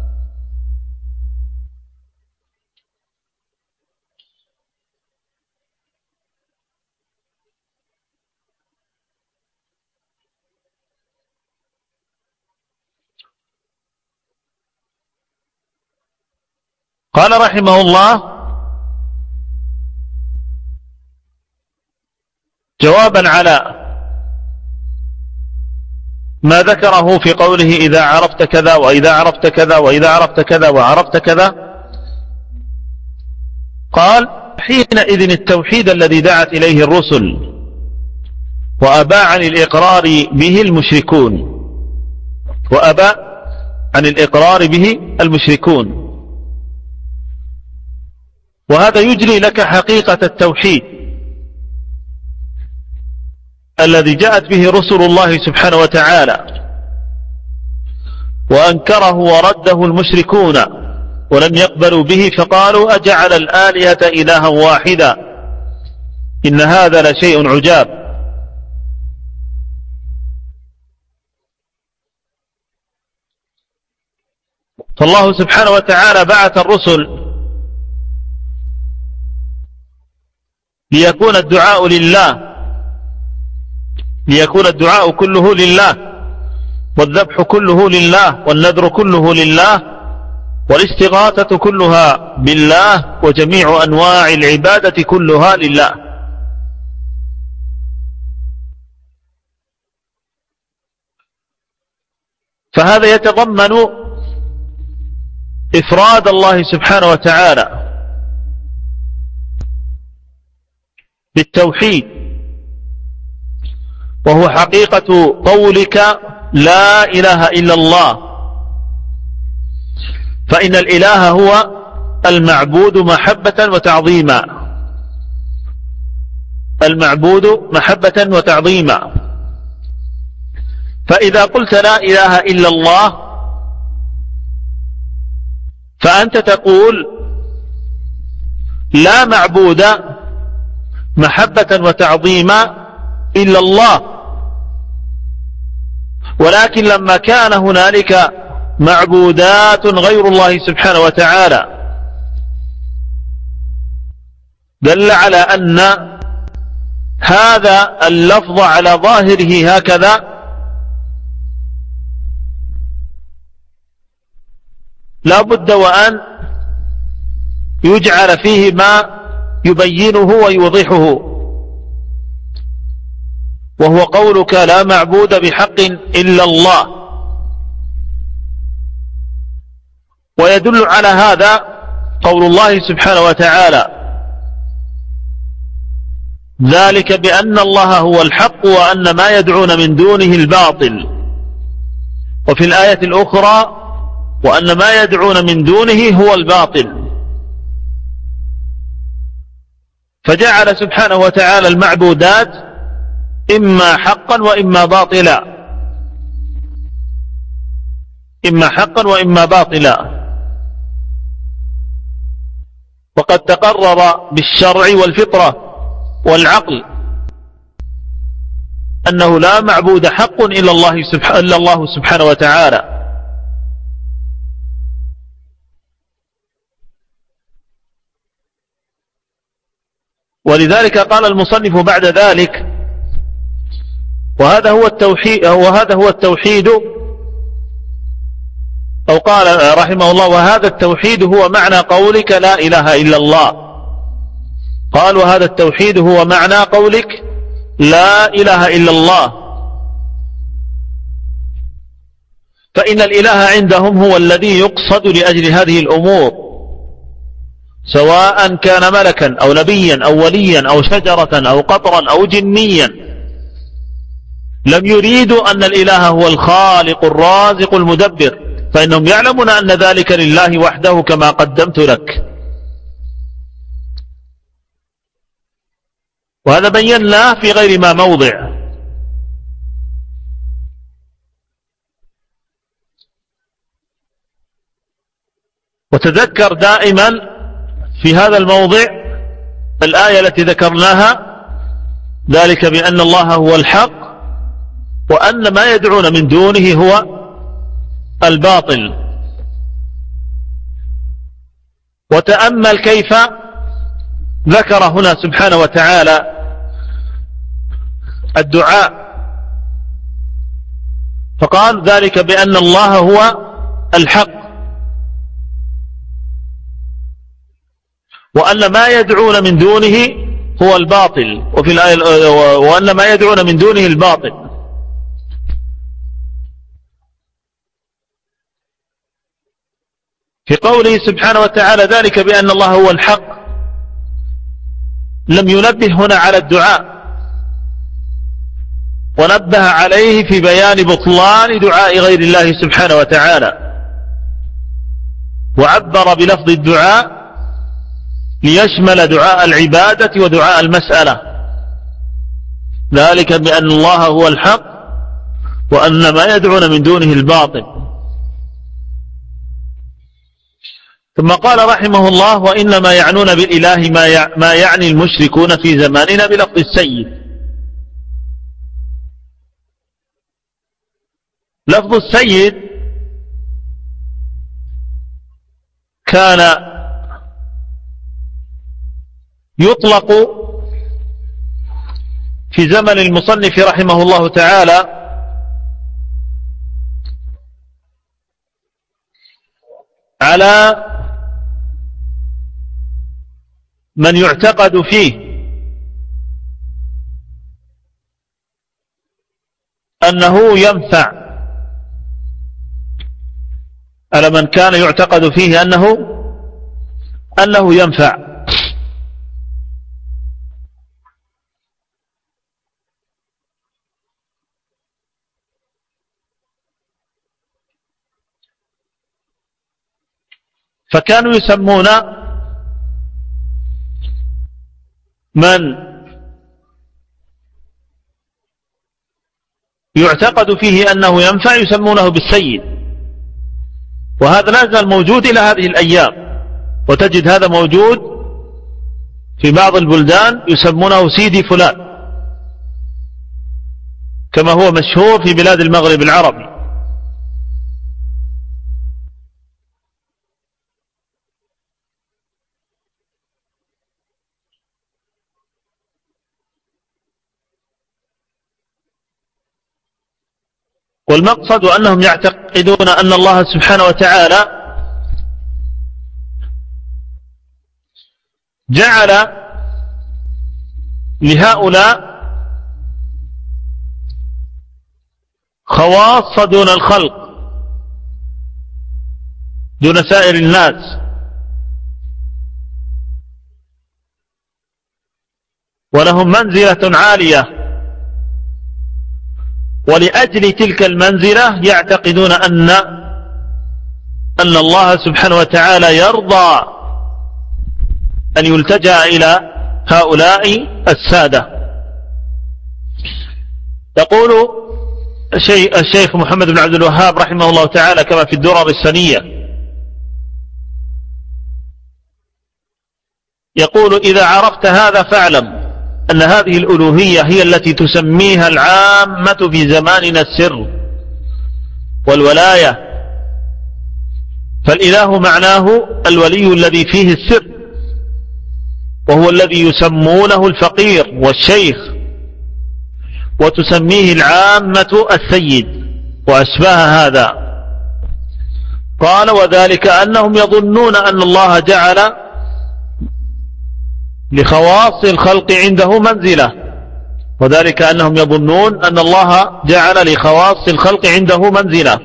Speaker 1: قال رحمه الله جوابا على ما ذكره في قوله إذا عرفت كذا وإذا عرفت كذا وإذا عرفت كذا وعرفت كذا، قال حينئذ التوحيد الذي دعت إليه الرسل وأبى عن الإقرار به المشركون، وأبى عن الإقرار به المشركون. وهذا يجري لك حقيقة التوحيد الذي جاءت به رسل الله سبحانه وتعالى وأنكره ورده المشركون ولم يقبلوا به، فقالوا أجعل الآلهة إلها واحدا إن هذا لشيء عجاب. فالله سبحانه وتعالى بعث الرسل ليكون الدعاء لله، ليكون الدعاء كله لله، والذبح كله لله، والنذر كله لله، والاستغاثة كلها بالله، وجميع أنواع العبادة كلها لله. فهذا يتضمن إفراد الله سبحانه وتعالى بالتوحيد، وهو حقيقة قولك لا إله إلا الله، فإن الإله هو المعبود محبة وتعظيما، المعبود محبة وتعظيما. فإذا قلت لا إله إلا الله فأنت تقول لا معبود محبة وتعظيما إلا الله، ولكن لما كان هنالك معبودات غير الله سبحانه وتعالى دل على أن هذا اللفظ على ظاهره هكذا لا بد وأن يجعل فيه ما يبينه ويوضحه، وهو قولك لا معبود بحق إلا الله. ويدل على هذا قول الله سبحانه وتعالى ذلك بأن الله هو الحق وأن ما يدعون من دونه الباطل، وفي الآية الأخرى وأن ما يدعون من دونه هو الباطل. فجعل سبحانه وتعالى المعبودات إما حقا وإما باطلا، إما حقا وإما باطلا. وقد تقرر بالشرع والفطرة والعقل أنه لا معبود حق إلا الله سبحانه وتعالى. ولذلك قال المصنف بعد ذلك وهذا هو التوحيد أو قال رحمه الله وهذا التوحيد هو معنى قولك لا إله إلا الله. قال وهذا التوحيد هو معنى قولك لا إله إلا الله، فإن الإله عندهم هو الذي يقصد لأجل هذه الأمور، سواء كان ملكا أو نبيا أو وليا أو شجرة أو قطرا أو جنيا. لم يريدوا أن الإله هو الخالق الرازق المدبر، فإنهم يعلمون أن ذلك لله وحده كما قدمت لك. وهذا بيناه في غير ما موضع. وتذكر دائما في هذا الموضع الآية التي ذكرناها، ذلك بأن الله هو الحق وأن ما يدعون من دونه هو الباطل. وتأمل كيف ذكر هنا سبحانه وتعالى الدعاء، فقال ذلك بأن الله هو الحق وأن ما يدعون من دونه هو الباطل، وفي الآية وأن ما يدعون من دونه الباطل. في قوله سبحانه وتعالى ذلك بأن الله هو الحق لم ينبه هنا على الدعاء، ونبه عليه في بيان بطلان دعاء غير الله سبحانه وتعالى، وعبر بلفظ الدعاء ليشمل دعاء العبادة ودعاء المسألة، ذلك بأن الله هو الحق وأن ما يدعون من دونه الباطل. ثم قال رحمه الله وإنما يعنون بالإله ما يعني المشركون في زماننا بلفظ السيد. لفظ السيد كان يطلق في زمن المصنف رحمه الله تعالى على من يعتقد فيه أنه ينفع، على من كان يعتقد فيه أنه ينفع. فكانوا يسمون من يعتقد فيه أنه ينفع يسمونه بالسيد، وهذا لا زال موجود إلى هذه الأيام، وتجد هذا موجود في بعض البلدان يسمونه سيدي فلان، كما هو مشهور في بلاد المغرب العربي. والمقصد أنهم يعتقدون أن الله سبحانه وتعالى جعل لهؤلاء خواص دون الخلق، دون سائر الناس، ولهم منزلة عالية، ولأجل تلك المنزلة يعتقدون أن الله سبحانه وتعالى يرضى أن يلتجأ إلى هؤلاء السادة. يقول الشيخ محمد بن عبد الوهاب رحمه الله تعالى كما في الدرر السنية، يقول إذا عرفت هذا فاعلم أن هذه الألوهية هي التي تسميها العامة في زماننا السر والولاية، فالإله معناه الولي الذي فيه السر، وهو الذي يسمونه الفقير والشيخ، وتسميه العامة السيد وأشباه هذا. قال وذلك أنهم يظنون أن الله جعل لخواص الخلق عنده منزلة، وذلك أنهم يظنون أن الله جعل لخواص الخلق عنده منزلة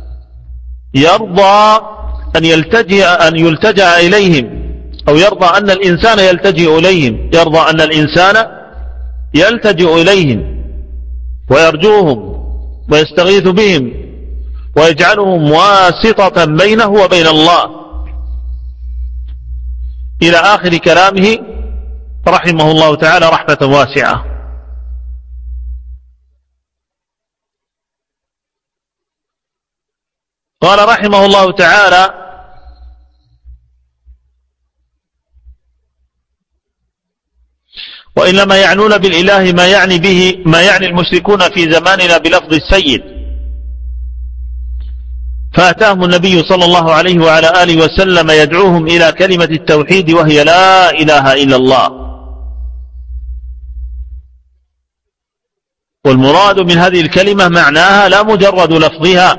Speaker 1: يرضى أن يلتجأ إليهم، أو يرضى أن الإنسان يلتجئ إليهم، يرضى أن الإنسان يلتجئ إليهم ويرجوهم ويستغيث بهم ويجعلهم واسطة بينه وبين الله، إلى آخر كلامه رحمه الله تعالى رحمة واسعة. قال رحمه الله تعالى: وإنما يعنون بالإله ما يعني المشركون في زماننا بلفظ السيد، فأتاهم النبي صلى الله عليه وعلى آله وسلم يدعوهم إلى كلمة التوحيد وهي لا إله إلا الله. والمراد من هذه الكلمة معناها لا مجرد لفظها.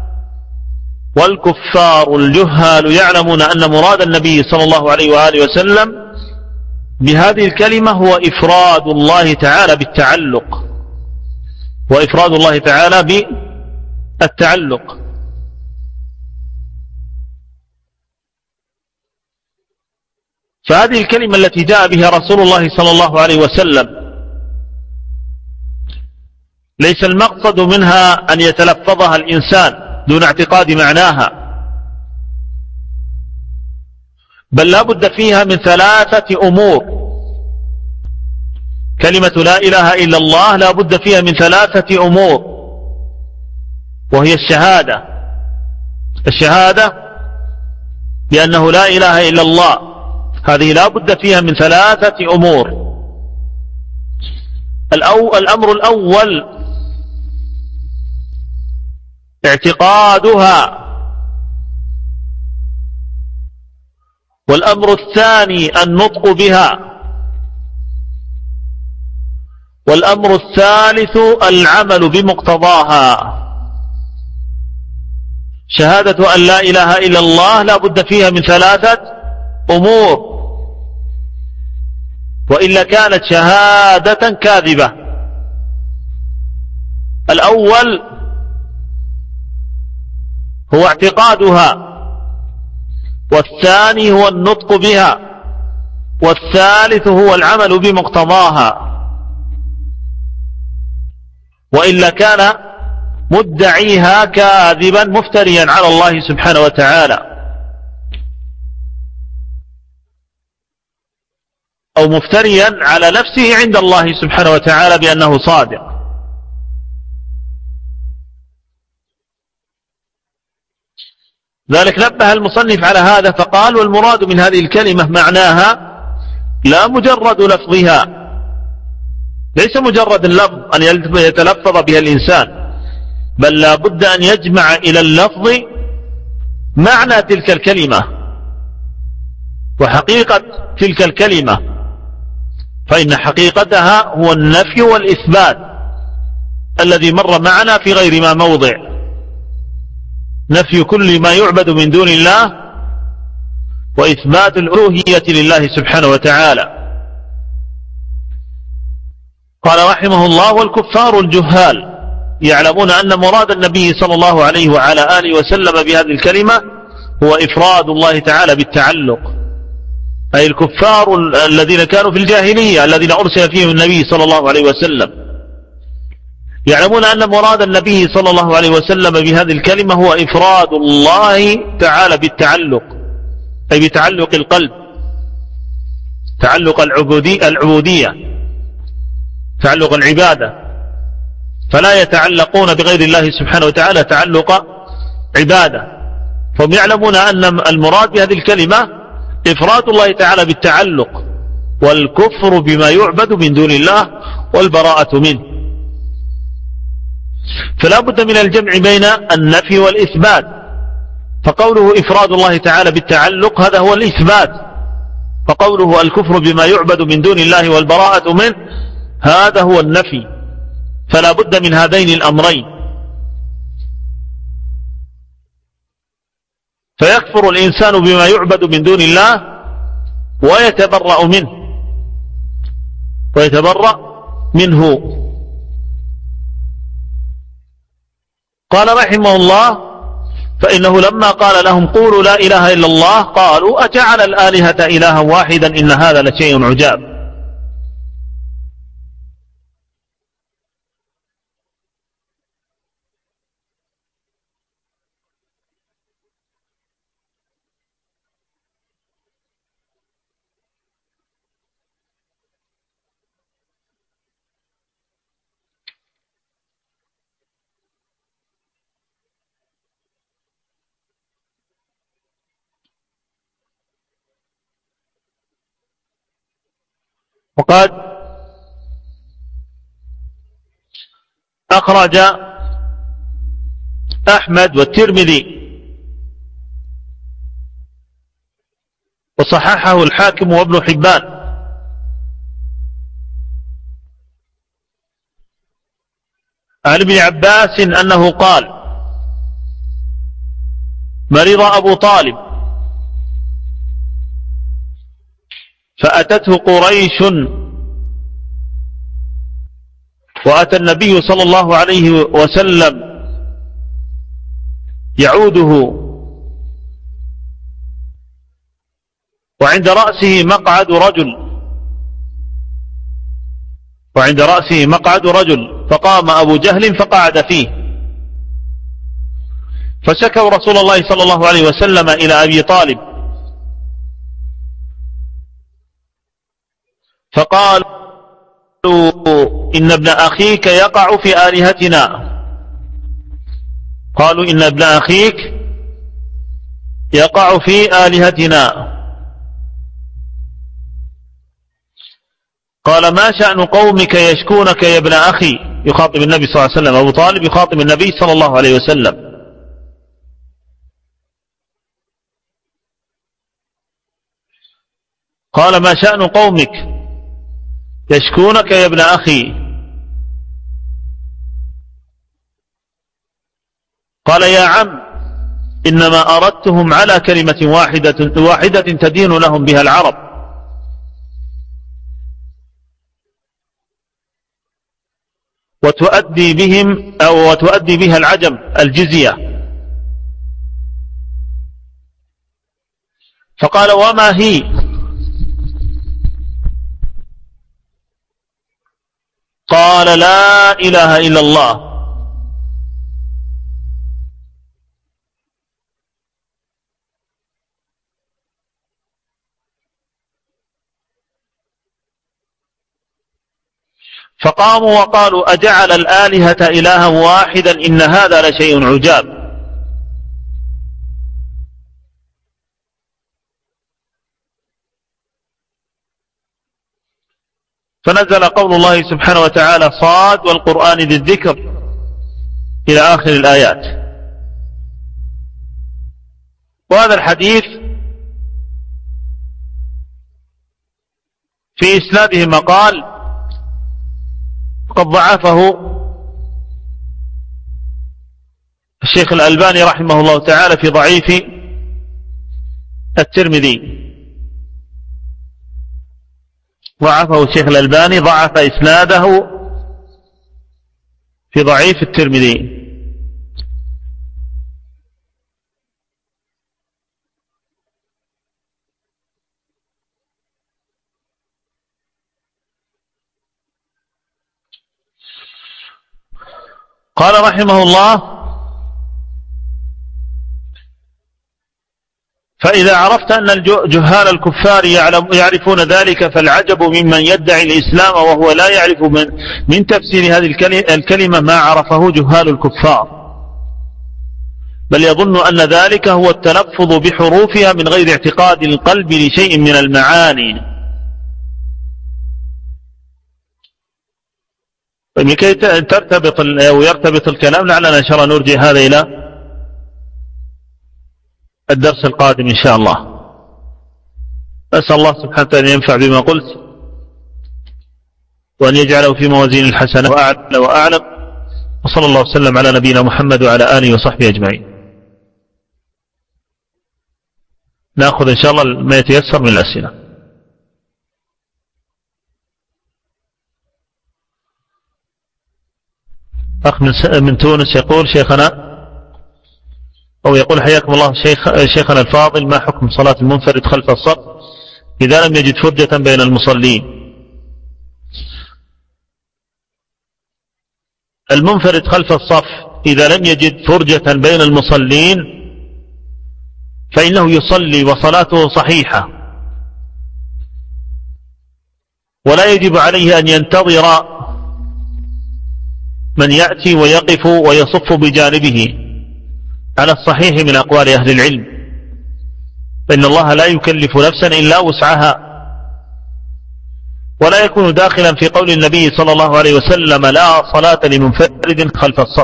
Speaker 1: والكفار الجهال يعلمون أن مراد النبي صلى الله عليه وآله وسلم بهذه الكلمة هو إفراد الله تعالى بالتعلق، وإفراد الله تعالى بالتعلق. فهذه الكلمة التي جاء بها رسول الله صلى الله عليه وسلم ليس المقصد منها أن يتلفظها الإنسان دون اعتقاد معناها، بل لا بد فيها من ثلاثة أمور. كلمة لا إله إلا الله لا بد فيها من ثلاثة أمور، وهي الشهادة بأنه لا إله إلا الله، هذه لا بد فيها من ثلاثة أمور. الأمر الأول اعتقادها، والأمر الثاني النطق بها، والأمر الثالث العمل بمقتضاها. شهادة أن لا إله إلا الله لا بد فيها من ثلاثة أمور، وإلا كانت شهادة كاذبة. الأول هو اعتقادها، والثاني هو النطق بها، والثالث هو العمل بمقتضاها، وإلا كان مدعيها كاذبا مفتريا على الله سبحانه وتعالى، أو مفتريا على نفسه عند الله سبحانه وتعالى بأنه صادق. ذلك نبه المصنف على هذا فقال: والمراد من هذه الكلمة معناها لا مجرد لفظها، ليس مجرد اللفظ أن يتلفظ بها الإنسان، بل لا بد أن يجمع إلى اللفظ معنى تلك الكلمة وحقيقة تلك الكلمة، فإن حقيقتها هو النفي والإثبات الذي مر معنا في غير ما موضع، نفي كل ما يعبد من دون الله، وإثبات الألوهية لله سبحانه وتعالى. قال رحمه الله: والكفار الجهال يعلمون أن مراد النبي صلى الله عليه وعلى آله وسلم بهذه الكلمة هو إفراد الله تعالى بالتعلق، أي الكفار الذين كانوا في الجاهلية الذين أرسل فيهم النبي صلى الله عليه وسلم، يعلمون أن مراد النبي صلى الله عليه وسلم بهذه الكلمة هو إفراد الله تعالى بالتعلق، أي بتعلق القلب، تعلق العبودية، تعلق العبادة، فلا يتعلقون بغير الله سبحانه وتعالى تعلق عبادة. فهم يعلمون أن المراد بهذه الكلمة إفراد الله تعالى بالتعلق، والكفر بما يعبد من دون الله والبراءة منه. فلا بد من الجمع بين النفي والإثبات، فقوله إفراد الله تعالى بالتعلق هذا هو الإثبات، فقوله الكفر بما يعبد من دون الله والبراءة منه هذا هو النفي. فلا بد من هذين الأمرين، فيكفر الإنسان بما يعبد من دون الله ويتبرأ منه. قال رحمه الله: فإنه لما قال لهم قولوا لا إله إلا الله قالوا أجعل الآلهة إلها واحدا إن هذا لشيء عجاب. وقد أخرج أحمد والترمذي وصححه الحاكم وابن حبان عن ابن عباس أنه قال: مرض أبو طالب فأتته قريش وأتى النبي صلى الله عليه وسلم يعوده وعند رأسه مقعد رجل فقام أبو جهل فقعد فيه فشكوا رسول الله صلى الله عليه وسلم إلى أبي طالب فقالوا: إن ابن أخيك يقع في آلهتنا. قالوا: إن ابن أخيك يقع في آلهتنا. قال: ما شأن قومك يشكونك يا ابن أخي؟ يخاطب النبي صلى الله عليه وسلم، أبو طالب يخاطب النبي صلى الله عليه وسلم. قال: ما شأن قومك يشكونك يا ابن أخي؟ قال: يا عم، إنما أردتهم على كلمة واحدة تدين لهم بها العرب، وتؤدي بها العجم الجزية. فقال: وما هي؟ قال: لا إله إلا الله. فقاموا وقالوا: أجعل الآلهة إلها واحدا إن هذا لشيء عجاب. فنزل قول الله سبحانه وتعالى: صاد والقرآن ذي الذكر إلى آخر الآيات. وهذا الحديث في إسناده مقال قد ضعفه الشيخ الألباني رحمه الله تعالى في ضعيف الترمذي. ضعفه الشيخ الألباني، ضعف إسناده في ضعيف الترمذي. قال رحمه الله: فإذا عرفت أن الجهال الكفار يعرفون ذلك فالعجب ممن يدعي الإسلام وهو لا يعرف من تفسير هذه الكلمة ما عرفه جهال الكفار، بل يظن أن ذلك هو التلفظ بحروفها من غير اعتقاد القلب لشيء من المعاني. لكي يرتبط الكلام لعلنا إن شاء الله نرجع هذا إلى الدرس القادم إن شاء الله. أسأل الله سبحانه وتعالى أن ينفع بما قلت وأن يجعله في موازين الحسنة وأعلى وأعلم، وصلى الله وسلم على نبينا محمد وعلى آله وصحبه أجمعين. نأخذ إن شاء الله ما يتيسر من الأسئلة. أخ من تونس يقول: شيخنا، أو يقول: حياكم الله شيخنا الفاضل، ما حكم صلاة المنفرد خلف الصف إذا لم يجد فرجة بين المصلين؟ المنفرد خلف الصف إذا لم يجد فرجة بين المصلين فإنه يصلي وصلاته صحيحة، ولا يجب عليه أن ينتظر من يأتي ويقف ويصف بجانبه على الصحيح من أقوال أهل العلم، فإن الله لا يكلف نفسا إلا وسعها، ولا يكون داخلا في قول النبي صلى الله عليه وسلم لا صلاة لمنفرد خلف الصف.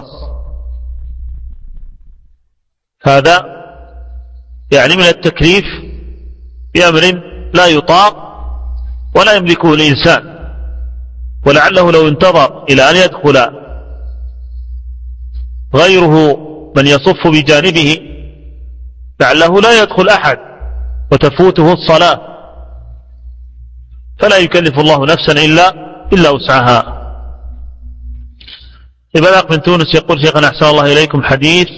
Speaker 1: هذا يعني من التكليف بأمر لا يطاق ولا يملكه الإنسان، ولعله لو انتظر إلى أن يدخل غيره من يصف بجانبه لعله لا يدخل أحد وتفوته الصلاة، فلا يكلف الله نفسا إلا وسعها. إبلاغ من تونس يقول: شيخنا أحسن الله إليكم، حديث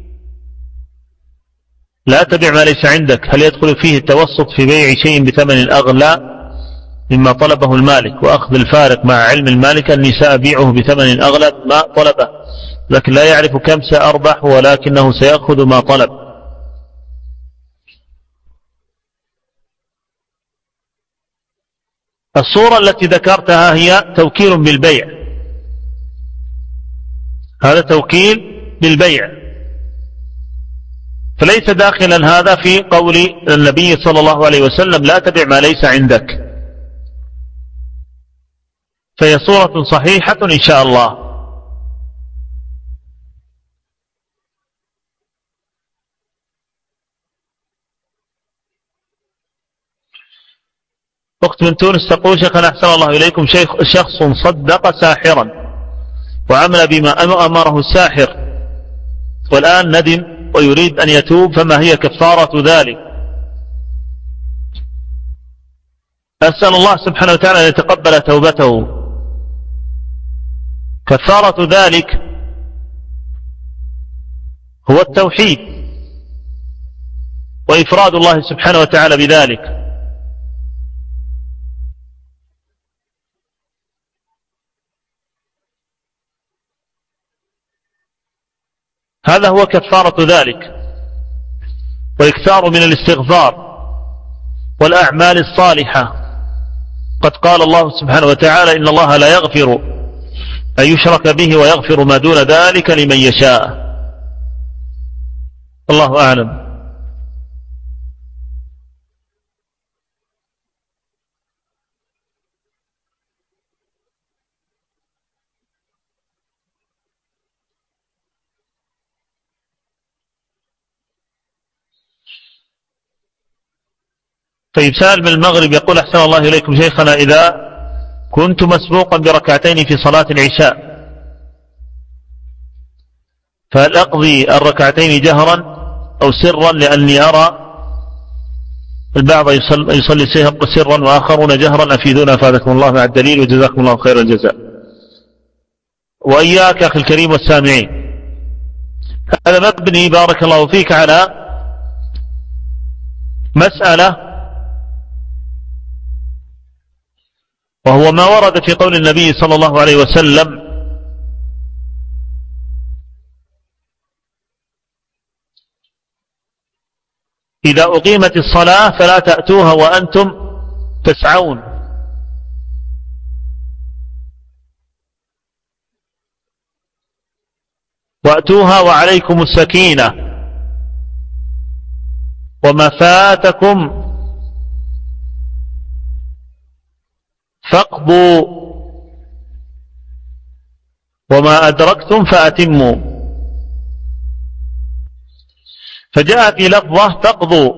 Speaker 1: لا تبع ما ليس عندك، هل يدخل فيه التوسط في بيع شيء بثمن أغلى مما طلبه المالك وأخذ الفارق مع علم المالك النساء بيعه بثمن أغلى ما طلبه، لكن لا يعرف كم سأربح ولكنه سيأخذ ما طلب؟ الصورة التي ذكرتها هي توكيل بالبيع، هذا توكيل بالبيع، فليس داخلا هذا في قول النبي صلى الله عليه وسلم لا تبع ما ليس عندك، فهي صورة صحيحة إن شاء الله. أخت من تونس تقول: شيخنا أحسن الله إليكم، شخص صدق ساحرا وعمل بما أمره الساحر والآن ندم ويريد أن يتوب، فما هي كفارة ذلك؟ أسأل الله سبحانه وتعالى أن يتقبل توبته. كفارة ذلك هو التوحيد وإفراد الله سبحانه وتعالى بذلك، هذا هو كفارة ذلك، وإكثار من الاستغفار والأعمال الصالحة. قد قال الله سبحانه وتعالى: إن الله لا يغفر أن يشرك به ويغفر ما دون ذلك لمن يشاء. الله أعلم. طيب، سائل من المغرب يقول: أحسن الله إليكم شيخنا، إذا كنت مسبوقا بركعتين في صلاة العشاء فهل أقضي الركعتين جهرا أو سرا؟ لأني أرى البعض يصلي سرا وآخرون جهرا، أفيدونا أفادكم الله مع الدليل وجزاكم الله خير الجزاء. وإياك أخي الكريم والسامعين، هذا مبني بارك الله فيك على مسألة، وهو ما ورد في قول النبي صلى الله عليه وسلم: إذا أقيمت الصلاة فلا تأتوها وأنتم تسعون، وأتوها وعليكم السكينة، وما فاتكم فاقضوا وما أدركتم فأتموا. فجاء في لفظة تقضوا،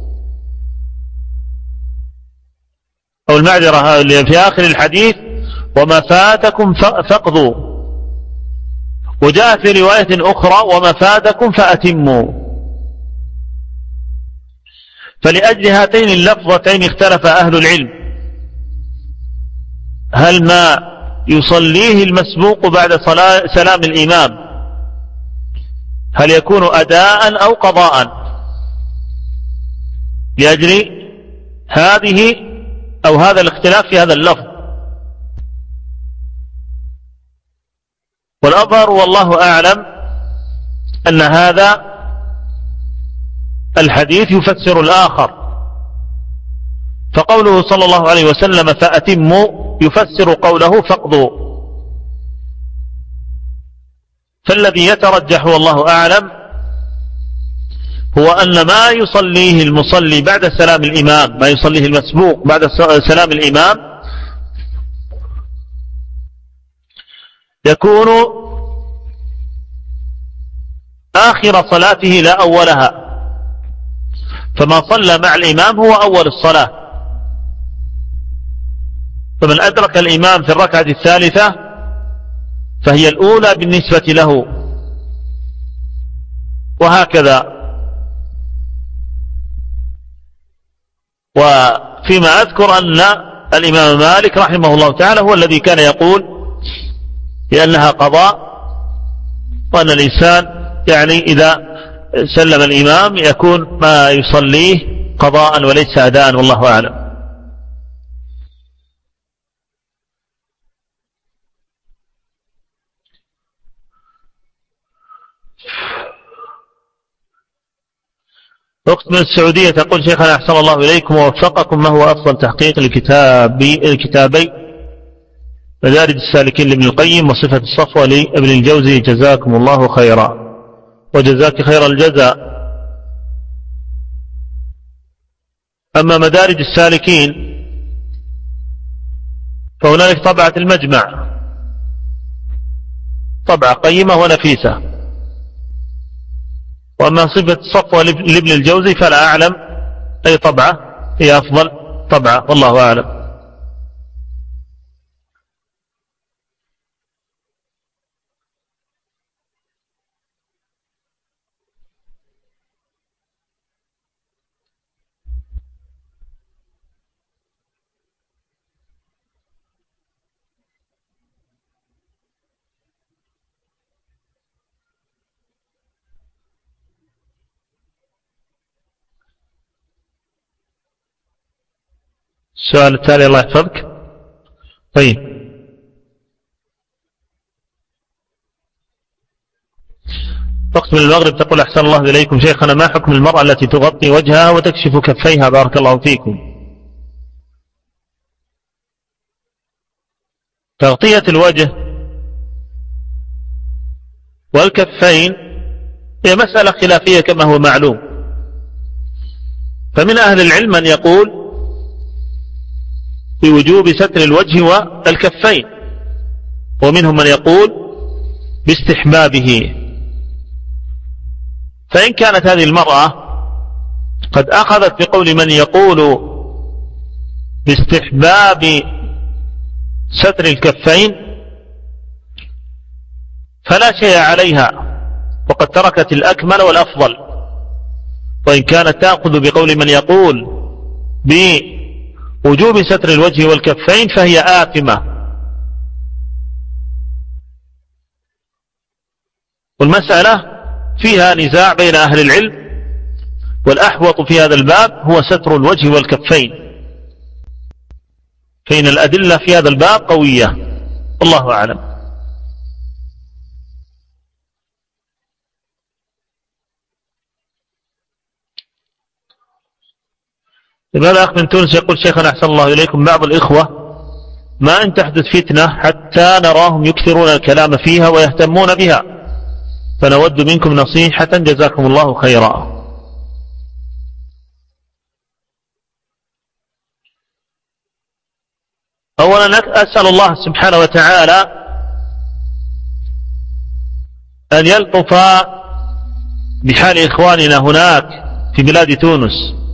Speaker 1: أو المعذرة في آخر الحديث وما فاتكم فاقضوا، وجاء في رواية أخرى وما فاتكم فأتموا. فلأجل هاتين اللفظتين اختلف أهل العلم، هل ما يصليه المسبوق بعد سلام الإمام هل يكون أداء أو قضاء؟ لأجل هذه أو هذا الاختلاف في هذا اللفظ. والأظهر والله أعلم أن هذا الحديث يفسر الآخر، فقوله صلى الله عليه وسلم فأتموا يفسر قوله فاقضوا. فالذي يترجح والله أعلم هو أن ما يصليه المصلي بعد سلام الإمام، ما يصليه المسبوق بعد سلام الإمام، يكون آخر صلاته لا أولها، فما صلى مع الإمام هو أول الصلاة، فمن أدرك الإمام في الركعة الثالثة فهي الأولى بالنسبة له، وهكذا. وفيما أذكر أن الإمام مالك رحمه الله تعالى هو الذي كان يقول بأنها قضاء، وأن الإنسان يعني إذا سلم الإمام يكون ما يصليه قضاء وليس أداء، والله أعلم. أخت من السعودية تقول: شيخنا أحسن الله إليكم ووفقكم، ما هو أفضل تحقيق الكتابي مدارج السالكين لابن القيم وصفة الصفوة لابن الجوزي؟ جزاكم الله خيرا وجزاك خير الجزاء. أما مدارج السالكين فهنالك طبعة المجمع، طبعة قيمة ونفيسة. وأما صفة الصفوة لابن الجوزي فلا أعلم أي طبعة هي أفضل طبعة، والله أعلم. السؤال التالي الله يحفظك. طيب، أخت من المغرب تقول: أحسن الله إليكم شيخنا، ما حكم المرأة التي تغطي وجهها وتكشف كفيها؟ بارك الله فيكم. تغطية الوجه والكفين هي مسألة خلافية كما هو معلوم، فمن أهل العلم من يقول بوجوب ستر الوجه والكفين، ومنهم من يقول باستحبابه. فإن كانت هذه المرأة قد أخذت بقول من يقول باستحباب ستر الكفين فلا شيء عليها، وقد تركت الأكمل والأفضل. وإن كانت تأخذ بقول من يقول بوجوب ستر الوجه والكفين فهي آثمة. والمسألة فيها نزاع بين أهل العلم، والأحوط في هذا الباب هو ستر الوجه والكفين، فإن الأدلة في هذا الباب قوية، والله أعلم. لماذا أخ من تونس يقول: شيخنا أحسن الله إليكم، بعض الإخوة ما أن تحدث فتنة حتى نراهم يكثرون الكلام فيها ويهتمون بها، فنود منكم نصيحة جزاكم الله خيرا. أولا أسأل الله سبحانه وتعالى أن يلطف بحال إخواننا هناك في بلاد تونس،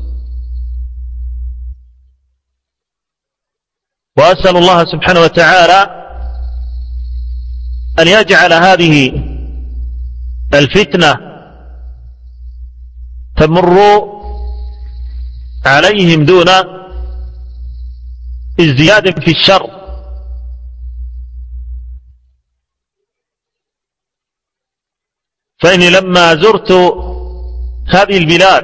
Speaker 1: وأسأل الله سبحانه وتعالى أن يجعل هذه الفتنة تمر عليهم دون ازدياد في الشر. فإني لما زرت هذه البلاد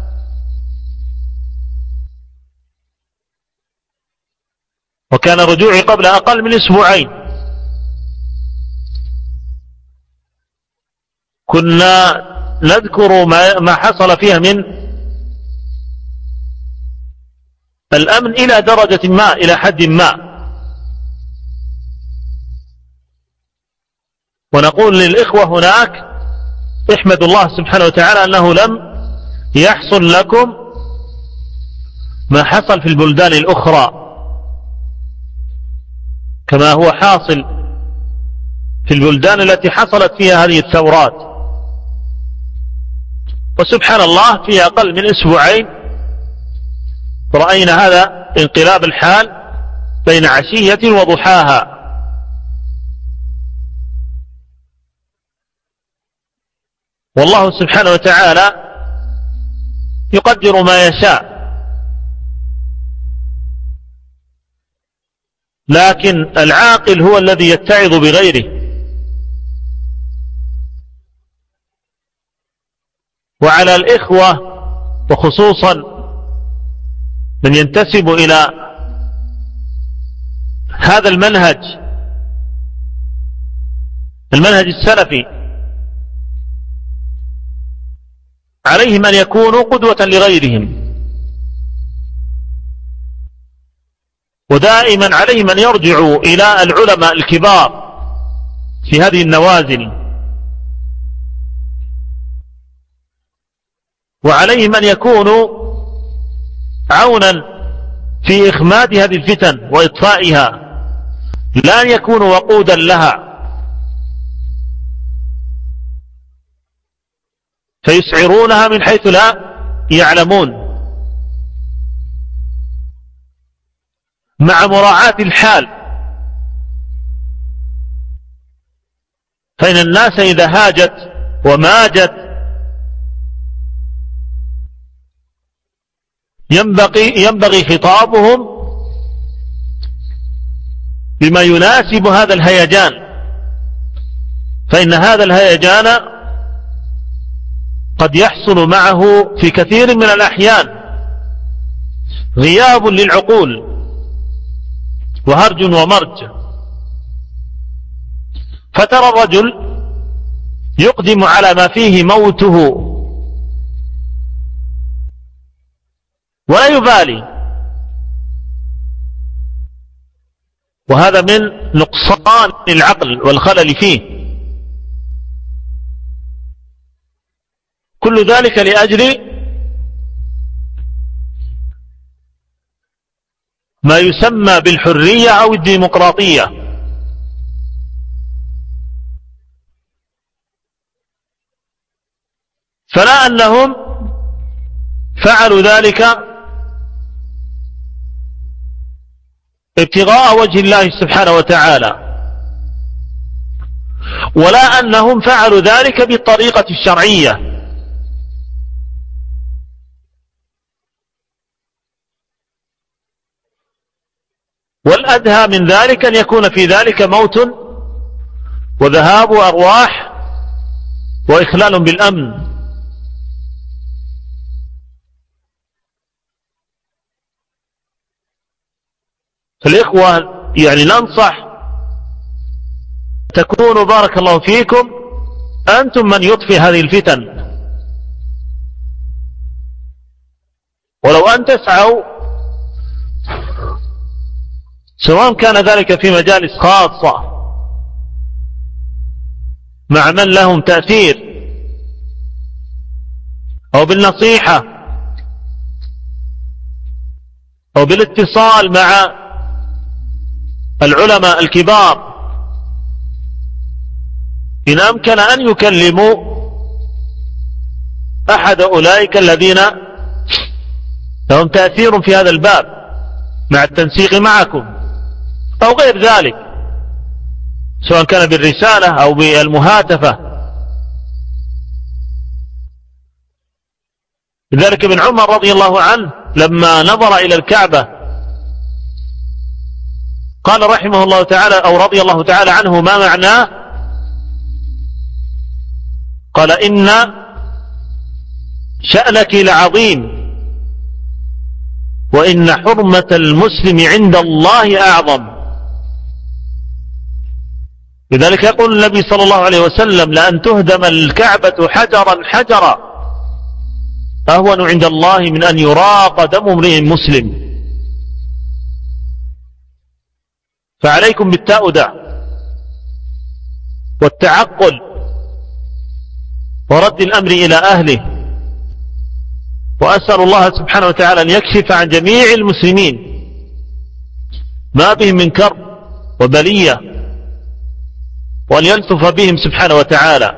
Speaker 1: وكان رجوعي قبل أقل من أسبوعين كنا نذكر ما حصل فيها من الأمن إلى درجة ما، إلى حد ما، ونقول للإخوة هناك: احمدوا الله سبحانه وتعالى أنه لم يحصل لكم ما حصل في البلدان الأخرى، كما هو حاصل في البلدان التي حصلت فيها هذه الثورات. وسبحان الله في أقل من أسبوعين رأينا هذا انقلاب الحال بين عشية وضحاها. والله سبحانه وتعالى يقدر ما يشاء، لكن العاقل هو الذي يتعظ بغيره. وعلى الإخوة وخصوصا من ينتسب إلى هذا المنهج السلفي، عليهم أن يكونوا قدوة لغيرهم، ودائما عليهم أن يرجعوا إلى العلماء الكبار في هذه النوازل، وعليهم أن يكونوا عونا في إخماد هذه الفتن وإطفائها، لا أن يكونوا وقودا لها فيسعرونها من حيث لا يعلمون، مع مراعاة الحال. فإن الناس إذا هاجت وماجت ينبغي خطابهم بما يناسب هذا الهيجان، فإن هذا الهيجان قد يحصل معه في كثير من الأحيان غياب للعقول وهرج ومرج. فترى الرجل يقدم على ما فيه موته ولا يبالي، وهذا من نقصان العقل والخلل فيه. كل ذلك لأجل ما يسمى بالحرية أو الديمقراطية. فلا أنهم فعلوا ذلك ابتغاء وجه الله سبحانه وتعالى، ولا أنهم فعلوا ذلك بالطريقة الشرعية، والأدهى من ذلك أن يكون في ذلك موت وذهاب أرواح وإخلال بالأمن. فالإخوة يعني ننصح تكونوا بارك الله فيكم أنتم من يطفي هذه الفتن، ولو أن تسعوا سواء كان ذلك في مجالس خاصة مع من لهم تأثير أو بالنصيحة أو بالاتصال مع العلماء الكبار، إن أمكن أن يكلموا أحد أولئك الذين لهم تأثير في هذا الباب مع التنسيق معكم أو غير ذلك، سواء كان بالرسالة أو بالمهاتفة. لذلك ابن عمر رضي الله عنه لما نظر إلى الكعبة قال رحمه الله تعالى أو رضي الله تعالى عنه: ما معناه؟ قال: إن شأنك لعظيم، وإن حرمة المسلم عند الله أعظم. لذلك يقول النبي صلى الله عليه وسلم: لأن تهدم الكعبة حجرا حجرا أهون عند الله من أن يراق دم امرئ مسلم. فعليكم بالتأودة والتعقل ورد الأمر إلى أهله، وأسأل الله سبحانه وتعالى أن يكشف عن جميع المسلمين ما بهم من كرب وبلية، وأن يلطف بهم سبحانه وتعالى.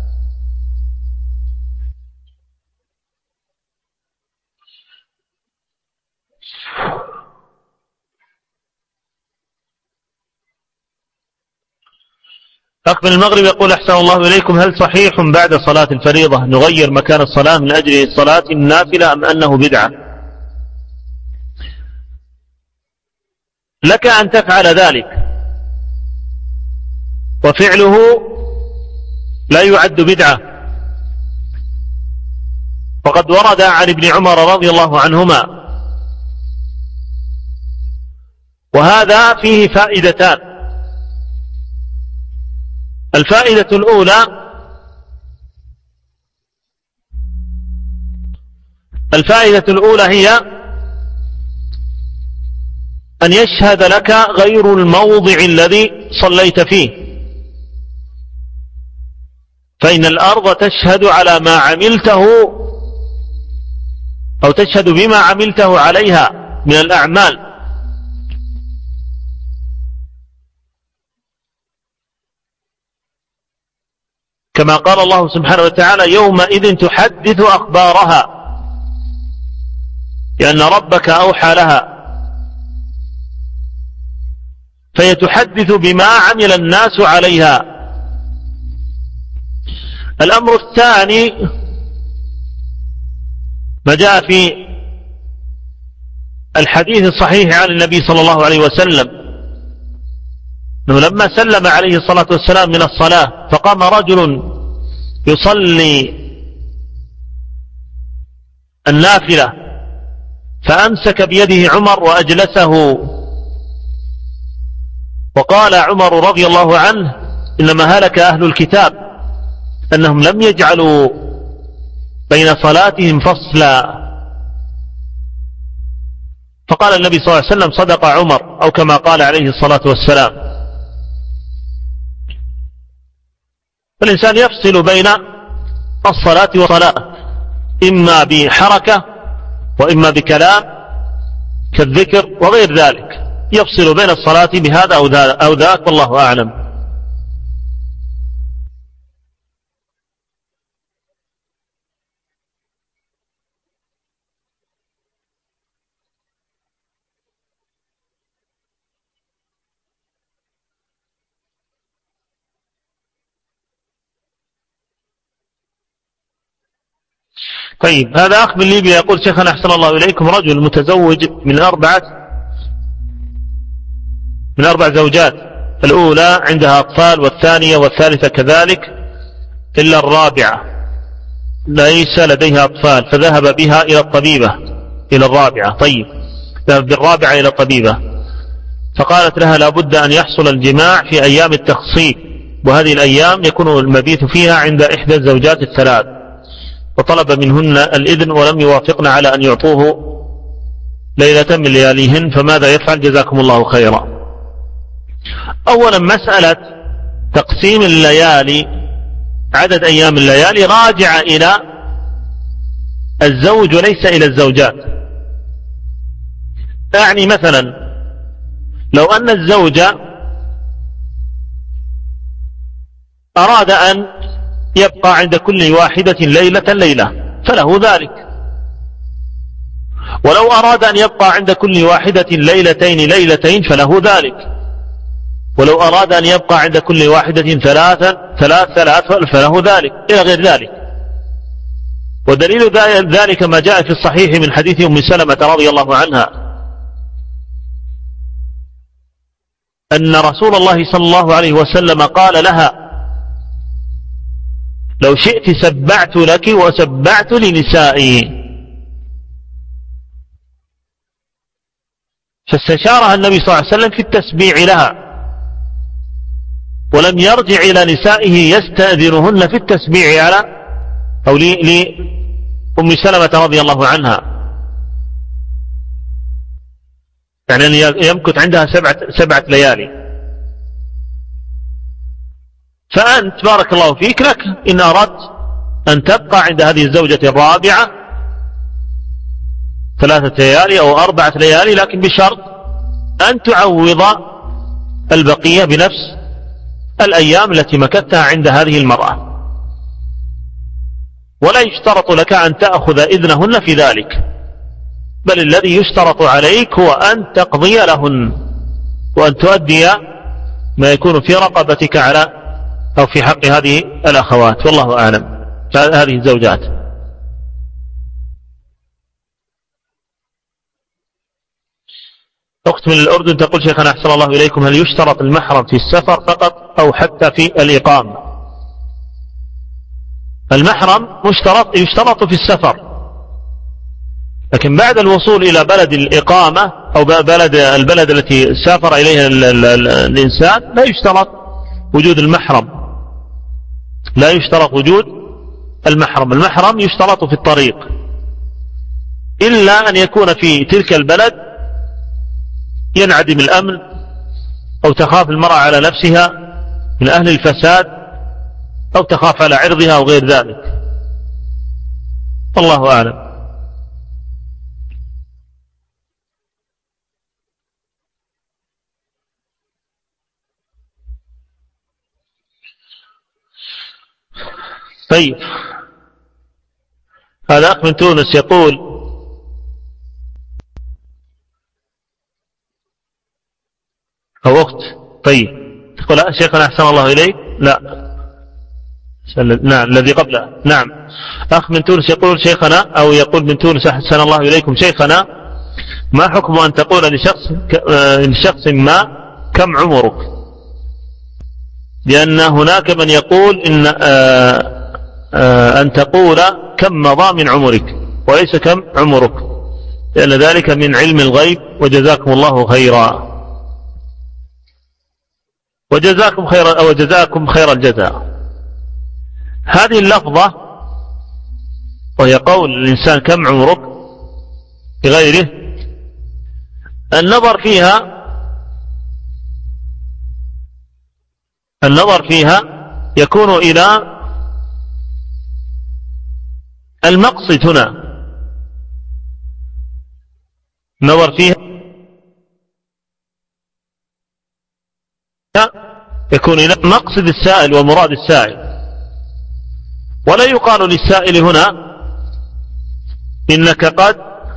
Speaker 1: أقبل المغرب يقول أحسن الله إليكم، هل صحيح بعد صلاة الفريضة نغير مكان الصلاة من أجل صلاة النافلة أم أنه بدعة؟ لك أن تفعل ذلك، وفعله لا يعد بدعة، وقد ورد عن ابن عمر رضي الله عنهما، وهذا فيه فائدتان. الفائدة الأولى هي أن يشهد لك غير الموضع الذي صليت فيه، فإن الأرض تشهد على ما عملته أو تشهد بما عملته عليها من الأعمال، كما قال الله سبحانه وتعالى يومئذ تحدث أخبارها، لأن ربك أوحى لها، فهي تحدث بما عمل الناس عليها. الأمر الثاني ما جاء في الحديث الصحيح عن النبي صلى الله عليه وسلم أنه لما سلم عليه الصلاة والسلام من الصلاة فقام رجل يصلي النافلة فأمسك بيده عمر وأجلسه، وقال عمر رضي الله عنه إنما هلك أهل الكتاب أنهم لم يجعلوا بين صلاتهم فصلا. فقال النبي صلى الله عليه وسلم صدق عمر، أو كما قال عليه الصلاة والسلام. فالإنسان يفصل بين الصلاة والصلاة، إما بحركة وإما بكلام كالذكر وغير ذلك، يفصل بين الصلاة بهذا أو ذاك، والله أعلم. طيب، هذا أخ من ليبيا يقول شيخنا أحسن الله إليكم، رجل متزوج من أربع زوجات، الأولى عندها أطفال والثانية والثالثة كذلك، إلا الرابعة ليس لديها أطفال، فذهب بها إلى الطبيبة إلى الرابعة. طيب، ذهب بالرابعة إلى الطبيبة فقالت لها لابد أن يحصل الجماع في أيام التخصيب، وهذه الأيام يكون المبيت فيها عند إحدى الزوجات الثلاث، وطلب منهن الإذن ولم يوافقن على أن يعطوه ليلة من لياليهن، فماذا يفعل؟ جزاكم الله خيرا. أولا، مسألة تقسيم الليالي، عدد أيام الليالي راجع إلى الزوج وليس إلى الزوجات. يعني مثلا لو أن الزوج أراد أن يبقى عند كل واحدة ليلة فله ذلك، ولو أراد أن يبقى عند كل واحدة ليلتين فله ذلك، ولو أراد أن يبقى عند كل واحدة ثلاث فله ذلك، إلى غير ذلك. ودليل ذلك ما جاء في الصحيح من حديث أم سلمة رضي الله عنها أن رسول الله صلى الله عليه وسلم قال لها لو شئت سبعت لك وسبعت لنسائي، فاستشارها النبي صلى الله عليه وسلم في التسبيع لها، ولم يرجع إلى نسائه يستأذنهن في التسبيع على أو لأم سلمة رضي الله عنها، يعني أن يمكث عندها سبعة ليالي. فأنت بارك الله فيك لك إن أردت أن تبقى عند هذه الزوجة الرابعة 3 ليالي أو 4 ليالي، لكن بشرط أن تعوض البقية بنفس الأيام التي مكثتها عند هذه المرأة، ولا يشترط لك أن تأخذ إذنهن في ذلك، بل الذي يشترط عليك هو أن تقضي لهن وأن تؤدي ما يكون في رقبتك على أو في حق هذه الأخوات، والله أعلم، هذه الزوجات. أخت من الأردن تقول: شيخنا أحسن الله إليكم، هل يشترط المحرم في السفر فقط أو حتى في الإقامة؟ المحرم يشترط في السفر، لكن بعد الوصول إلى بلد الإقامة أو البلد التي سافر إليها الإنسان لا يشترط وجود المحرم، لا يشترط وجود المحرم. المحرم يشترط في الطريق، إلا أن يكون في تلك البلد ينعدم الأمن أو تخاف المرأة على نفسها من أهل الفساد أو تخاف على عرضها أو غير ذلك، والله أعلم. طيب، هذا أخ من تونس يقول: أو أخت، طيب، تقول: شيخنا أحسن الله إليك، لا، نعم، الذي قبله، نعم. أخ من تونس يقول: شيخنا، أو يقول من تونس: أحسن الله إليكم شيخنا، ما حكم أن تقول لشخص ما كم عمرك؟ لأن هناك من يقول أن تقول كم مضى من عمرك وليس كم عمرك، لأن ذلك من علم الغيب، وجزاكم الله خيرا، وجزاكم خير الجزاء. هذه اللفظة وهي قول الإنسان كم عمرك بغيره، النظر فيها يكون إلى المقصد هنا، النظر فيها يكون إلى مقصد السائل ومراد السائل، ولا يقال للسائل هنا: إنك قد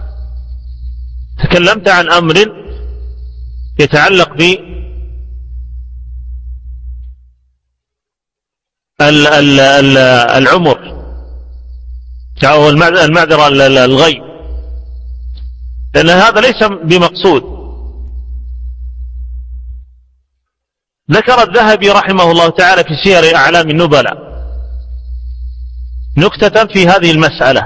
Speaker 1: تكلمت عن أمر يتعلق بالعمر أو المعذرة الغيب، لأن هذا ليس بمقصود. ذكر الذهبي رحمه الله تعالى في سير أعلام النبلاء نكتة في هذه المسألة،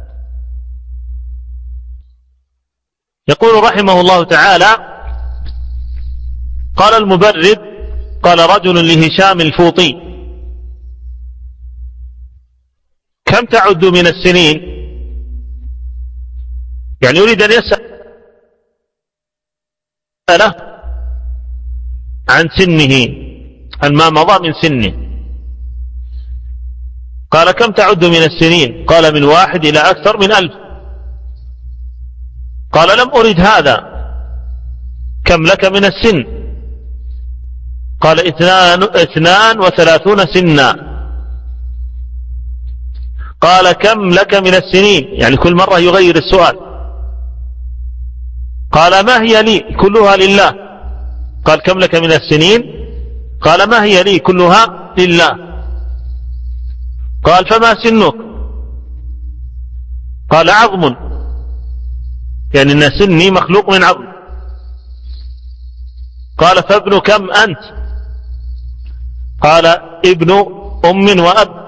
Speaker 1: يقول رحمه الله تعالى: قال المبرد: قال رجل لهشام الفوطي: كم تعد من السنين؟ يعني يريد أن يسأل عن سنه، عن ما مضى من سنه. قال: كم تعد من السنين؟ قال: من 1 إلى أكثر من 1000. قال: لم أرد هذا، كم لك من السن؟ قال: 32 سنا. قال: كم لك من السنين؟ يعني كل مرة يغير السؤال. قال: ما هي لي كلها لله. قال: كم لك من السنين؟ قال: ما هي لي كلها لله. قال: فما سنك؟ قال: عظم، يعني أن سني مخلوق من عظم. قال: فابن كم أنت؟ قال: ابن أم وأب.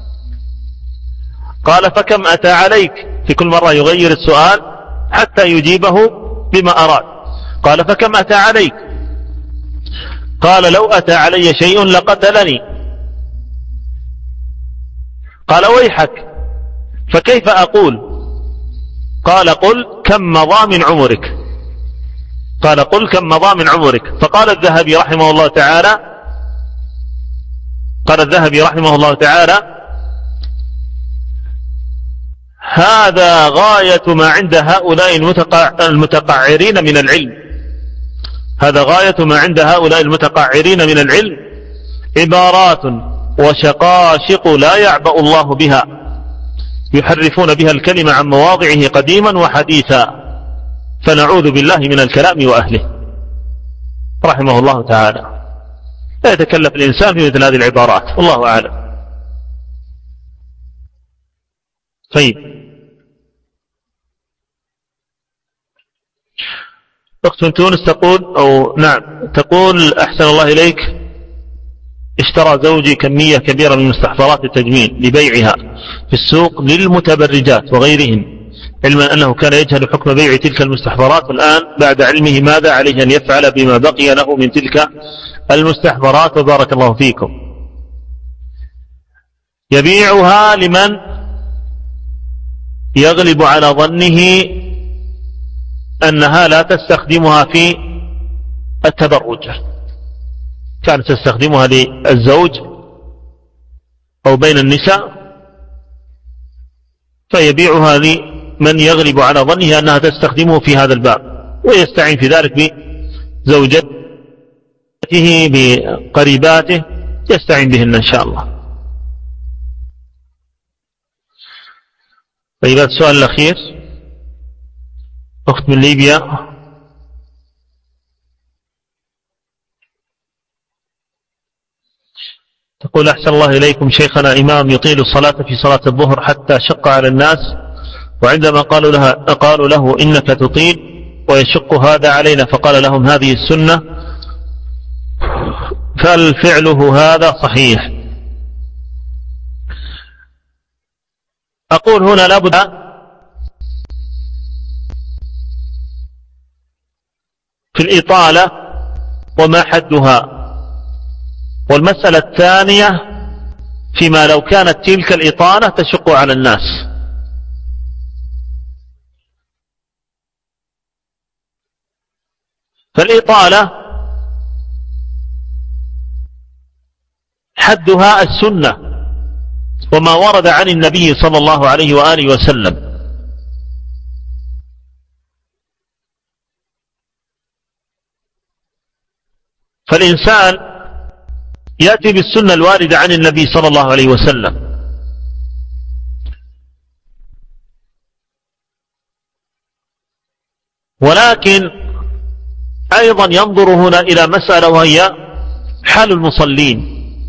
Speaker 1: قال: فكم أتى عليك؟ في كل مرة يغير السؤال حتى يجيبه بما أراد. قال: فكم أتى عليك؟ قال: لو أتى علي شيء لقتلني. قال: ويحك، فكيف أقول؟ قال: قل كم مضى من عمرك. قال: قل كم مضى من عمرك. فقال الذهبي رحمه الله تعالى: هذا غاية ما عند هؤلاء المتقعرين من العلم. هذا غاية ما عند هؤلاء المتقعرين من العلم، عبارات وشقاشق لا يعبأ الله بها، يحرفون بها الكلمة عن مواضعه قديما وحديثا، فنعوذ بالله من الكلام وأهله. رحمه الله تعالى. لا يتكلف الإنسان في مثل هذه العبارات، والله أعلم. طيب، أخت من تونس تقول، أو نعم تقول: أحسن الله إليك، اشترى زوجي كمية كبيرة من مستحضرات التجميل لبيعها في السوق للمتبرجات وغيرهم، علما أنه كان يجهل حكم بيع تلك المستحضرات، والآن بعد علمه ماذا عليه أن يفعل بما بقي له من تلك المستحضرات؟ وبارك الله فيكم. يبيعها لمن يغلب على ظنه أنها لا تستخدمها في التبرج، كانت تستخدمها للزوج أو بين النساء، فيبيعها لمن يغلب على ظنه أنها تستخدمه في هذا الباب، ويستعين في ذلك بزوجته بقريباته، يستعين بهن إن شاء الله. طيب، السؤال الأخير، أخت من ليبيا تقول: أحسن الله إليكم شيخنا، إمام يطيل الصلاة في صلاة الظهر حتى شق على الناس، وعندما قالوا له إنك تطيل ويشق هذا علينا، فقال لهم هذه السنة، فالفعله هذا صحيح؟ أقول هنا لابد في الإطالة وما حدها، والمسألة الثانية فيما لو كانت تلك الإطالة تشق على الناس. فالإطالة حدها السنة وما ورد عن النبي صلى الله عليه وآله وسلم، فالإنسان يأتي بالسنة الواردة عن النبي صلى الله عليه وسلم، ولكن أيضا ينظر هنا إلى مسألة، وهي حال المصلين.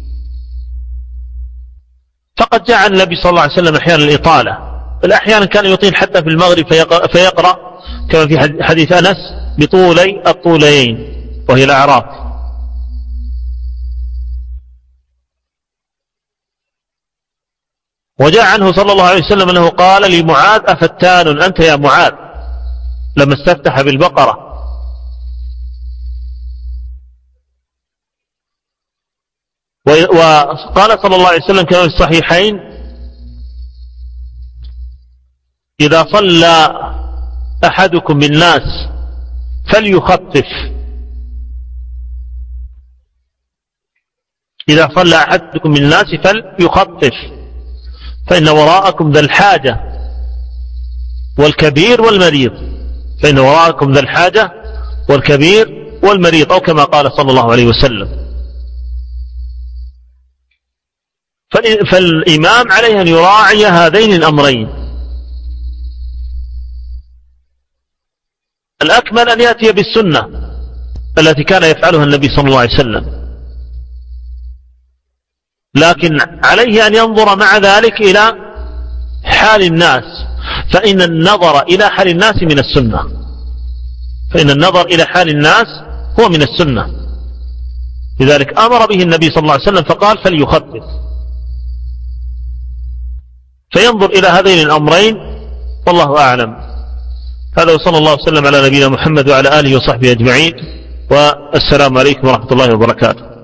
Speaker 1: فقد جاء عن النبي صلى الله عليه وسلم أحيانا الإطالة، بل أحيانا كان يطيل حتى في المغرب فيقرأ كما في حديث أنس بطولي الطوليين وهي الأعراف. وجاء عنه صلى الله عليه وسلم أنه قال لمعاذ: أفتان أنت يا معاذ، لما استفتح بالبقرة. وقال صلى الله عليه وسلم كما في الصحيحين: إذا صلى أحدكم بالناس فليخفف، إذا صلى أحدكم بالناس فليخفف، فإن وراءكم ذا الحاجة والكبير والمريض، فإن وراءكم ذا الحاجة والكبير والمريض، أو كما قال صلى الله عليه وسلم. فالإمام عليه أن يراعي هذين الأمرين. الأكمل أن يأتي بالسنة التي كان يفعلها النبي صلى الله عليه وسلم، لكن عليه أن ينظر مع ذلك إلى حال الناس، فإن النظر إلى حال الناس من السنة، فإن النظر إلى حال الناس هو من السنة. لذلك أمر به النبي صلى الله عليه وسلم فقال: فليخفف. فينظر إلى هذين الأمرين، والله أعلم. هذا، وصلى الله وسلم على نبينا محمد وعلى آله وصحبه أجمعين، والسلام عليكم ورحمة الله وبركاته.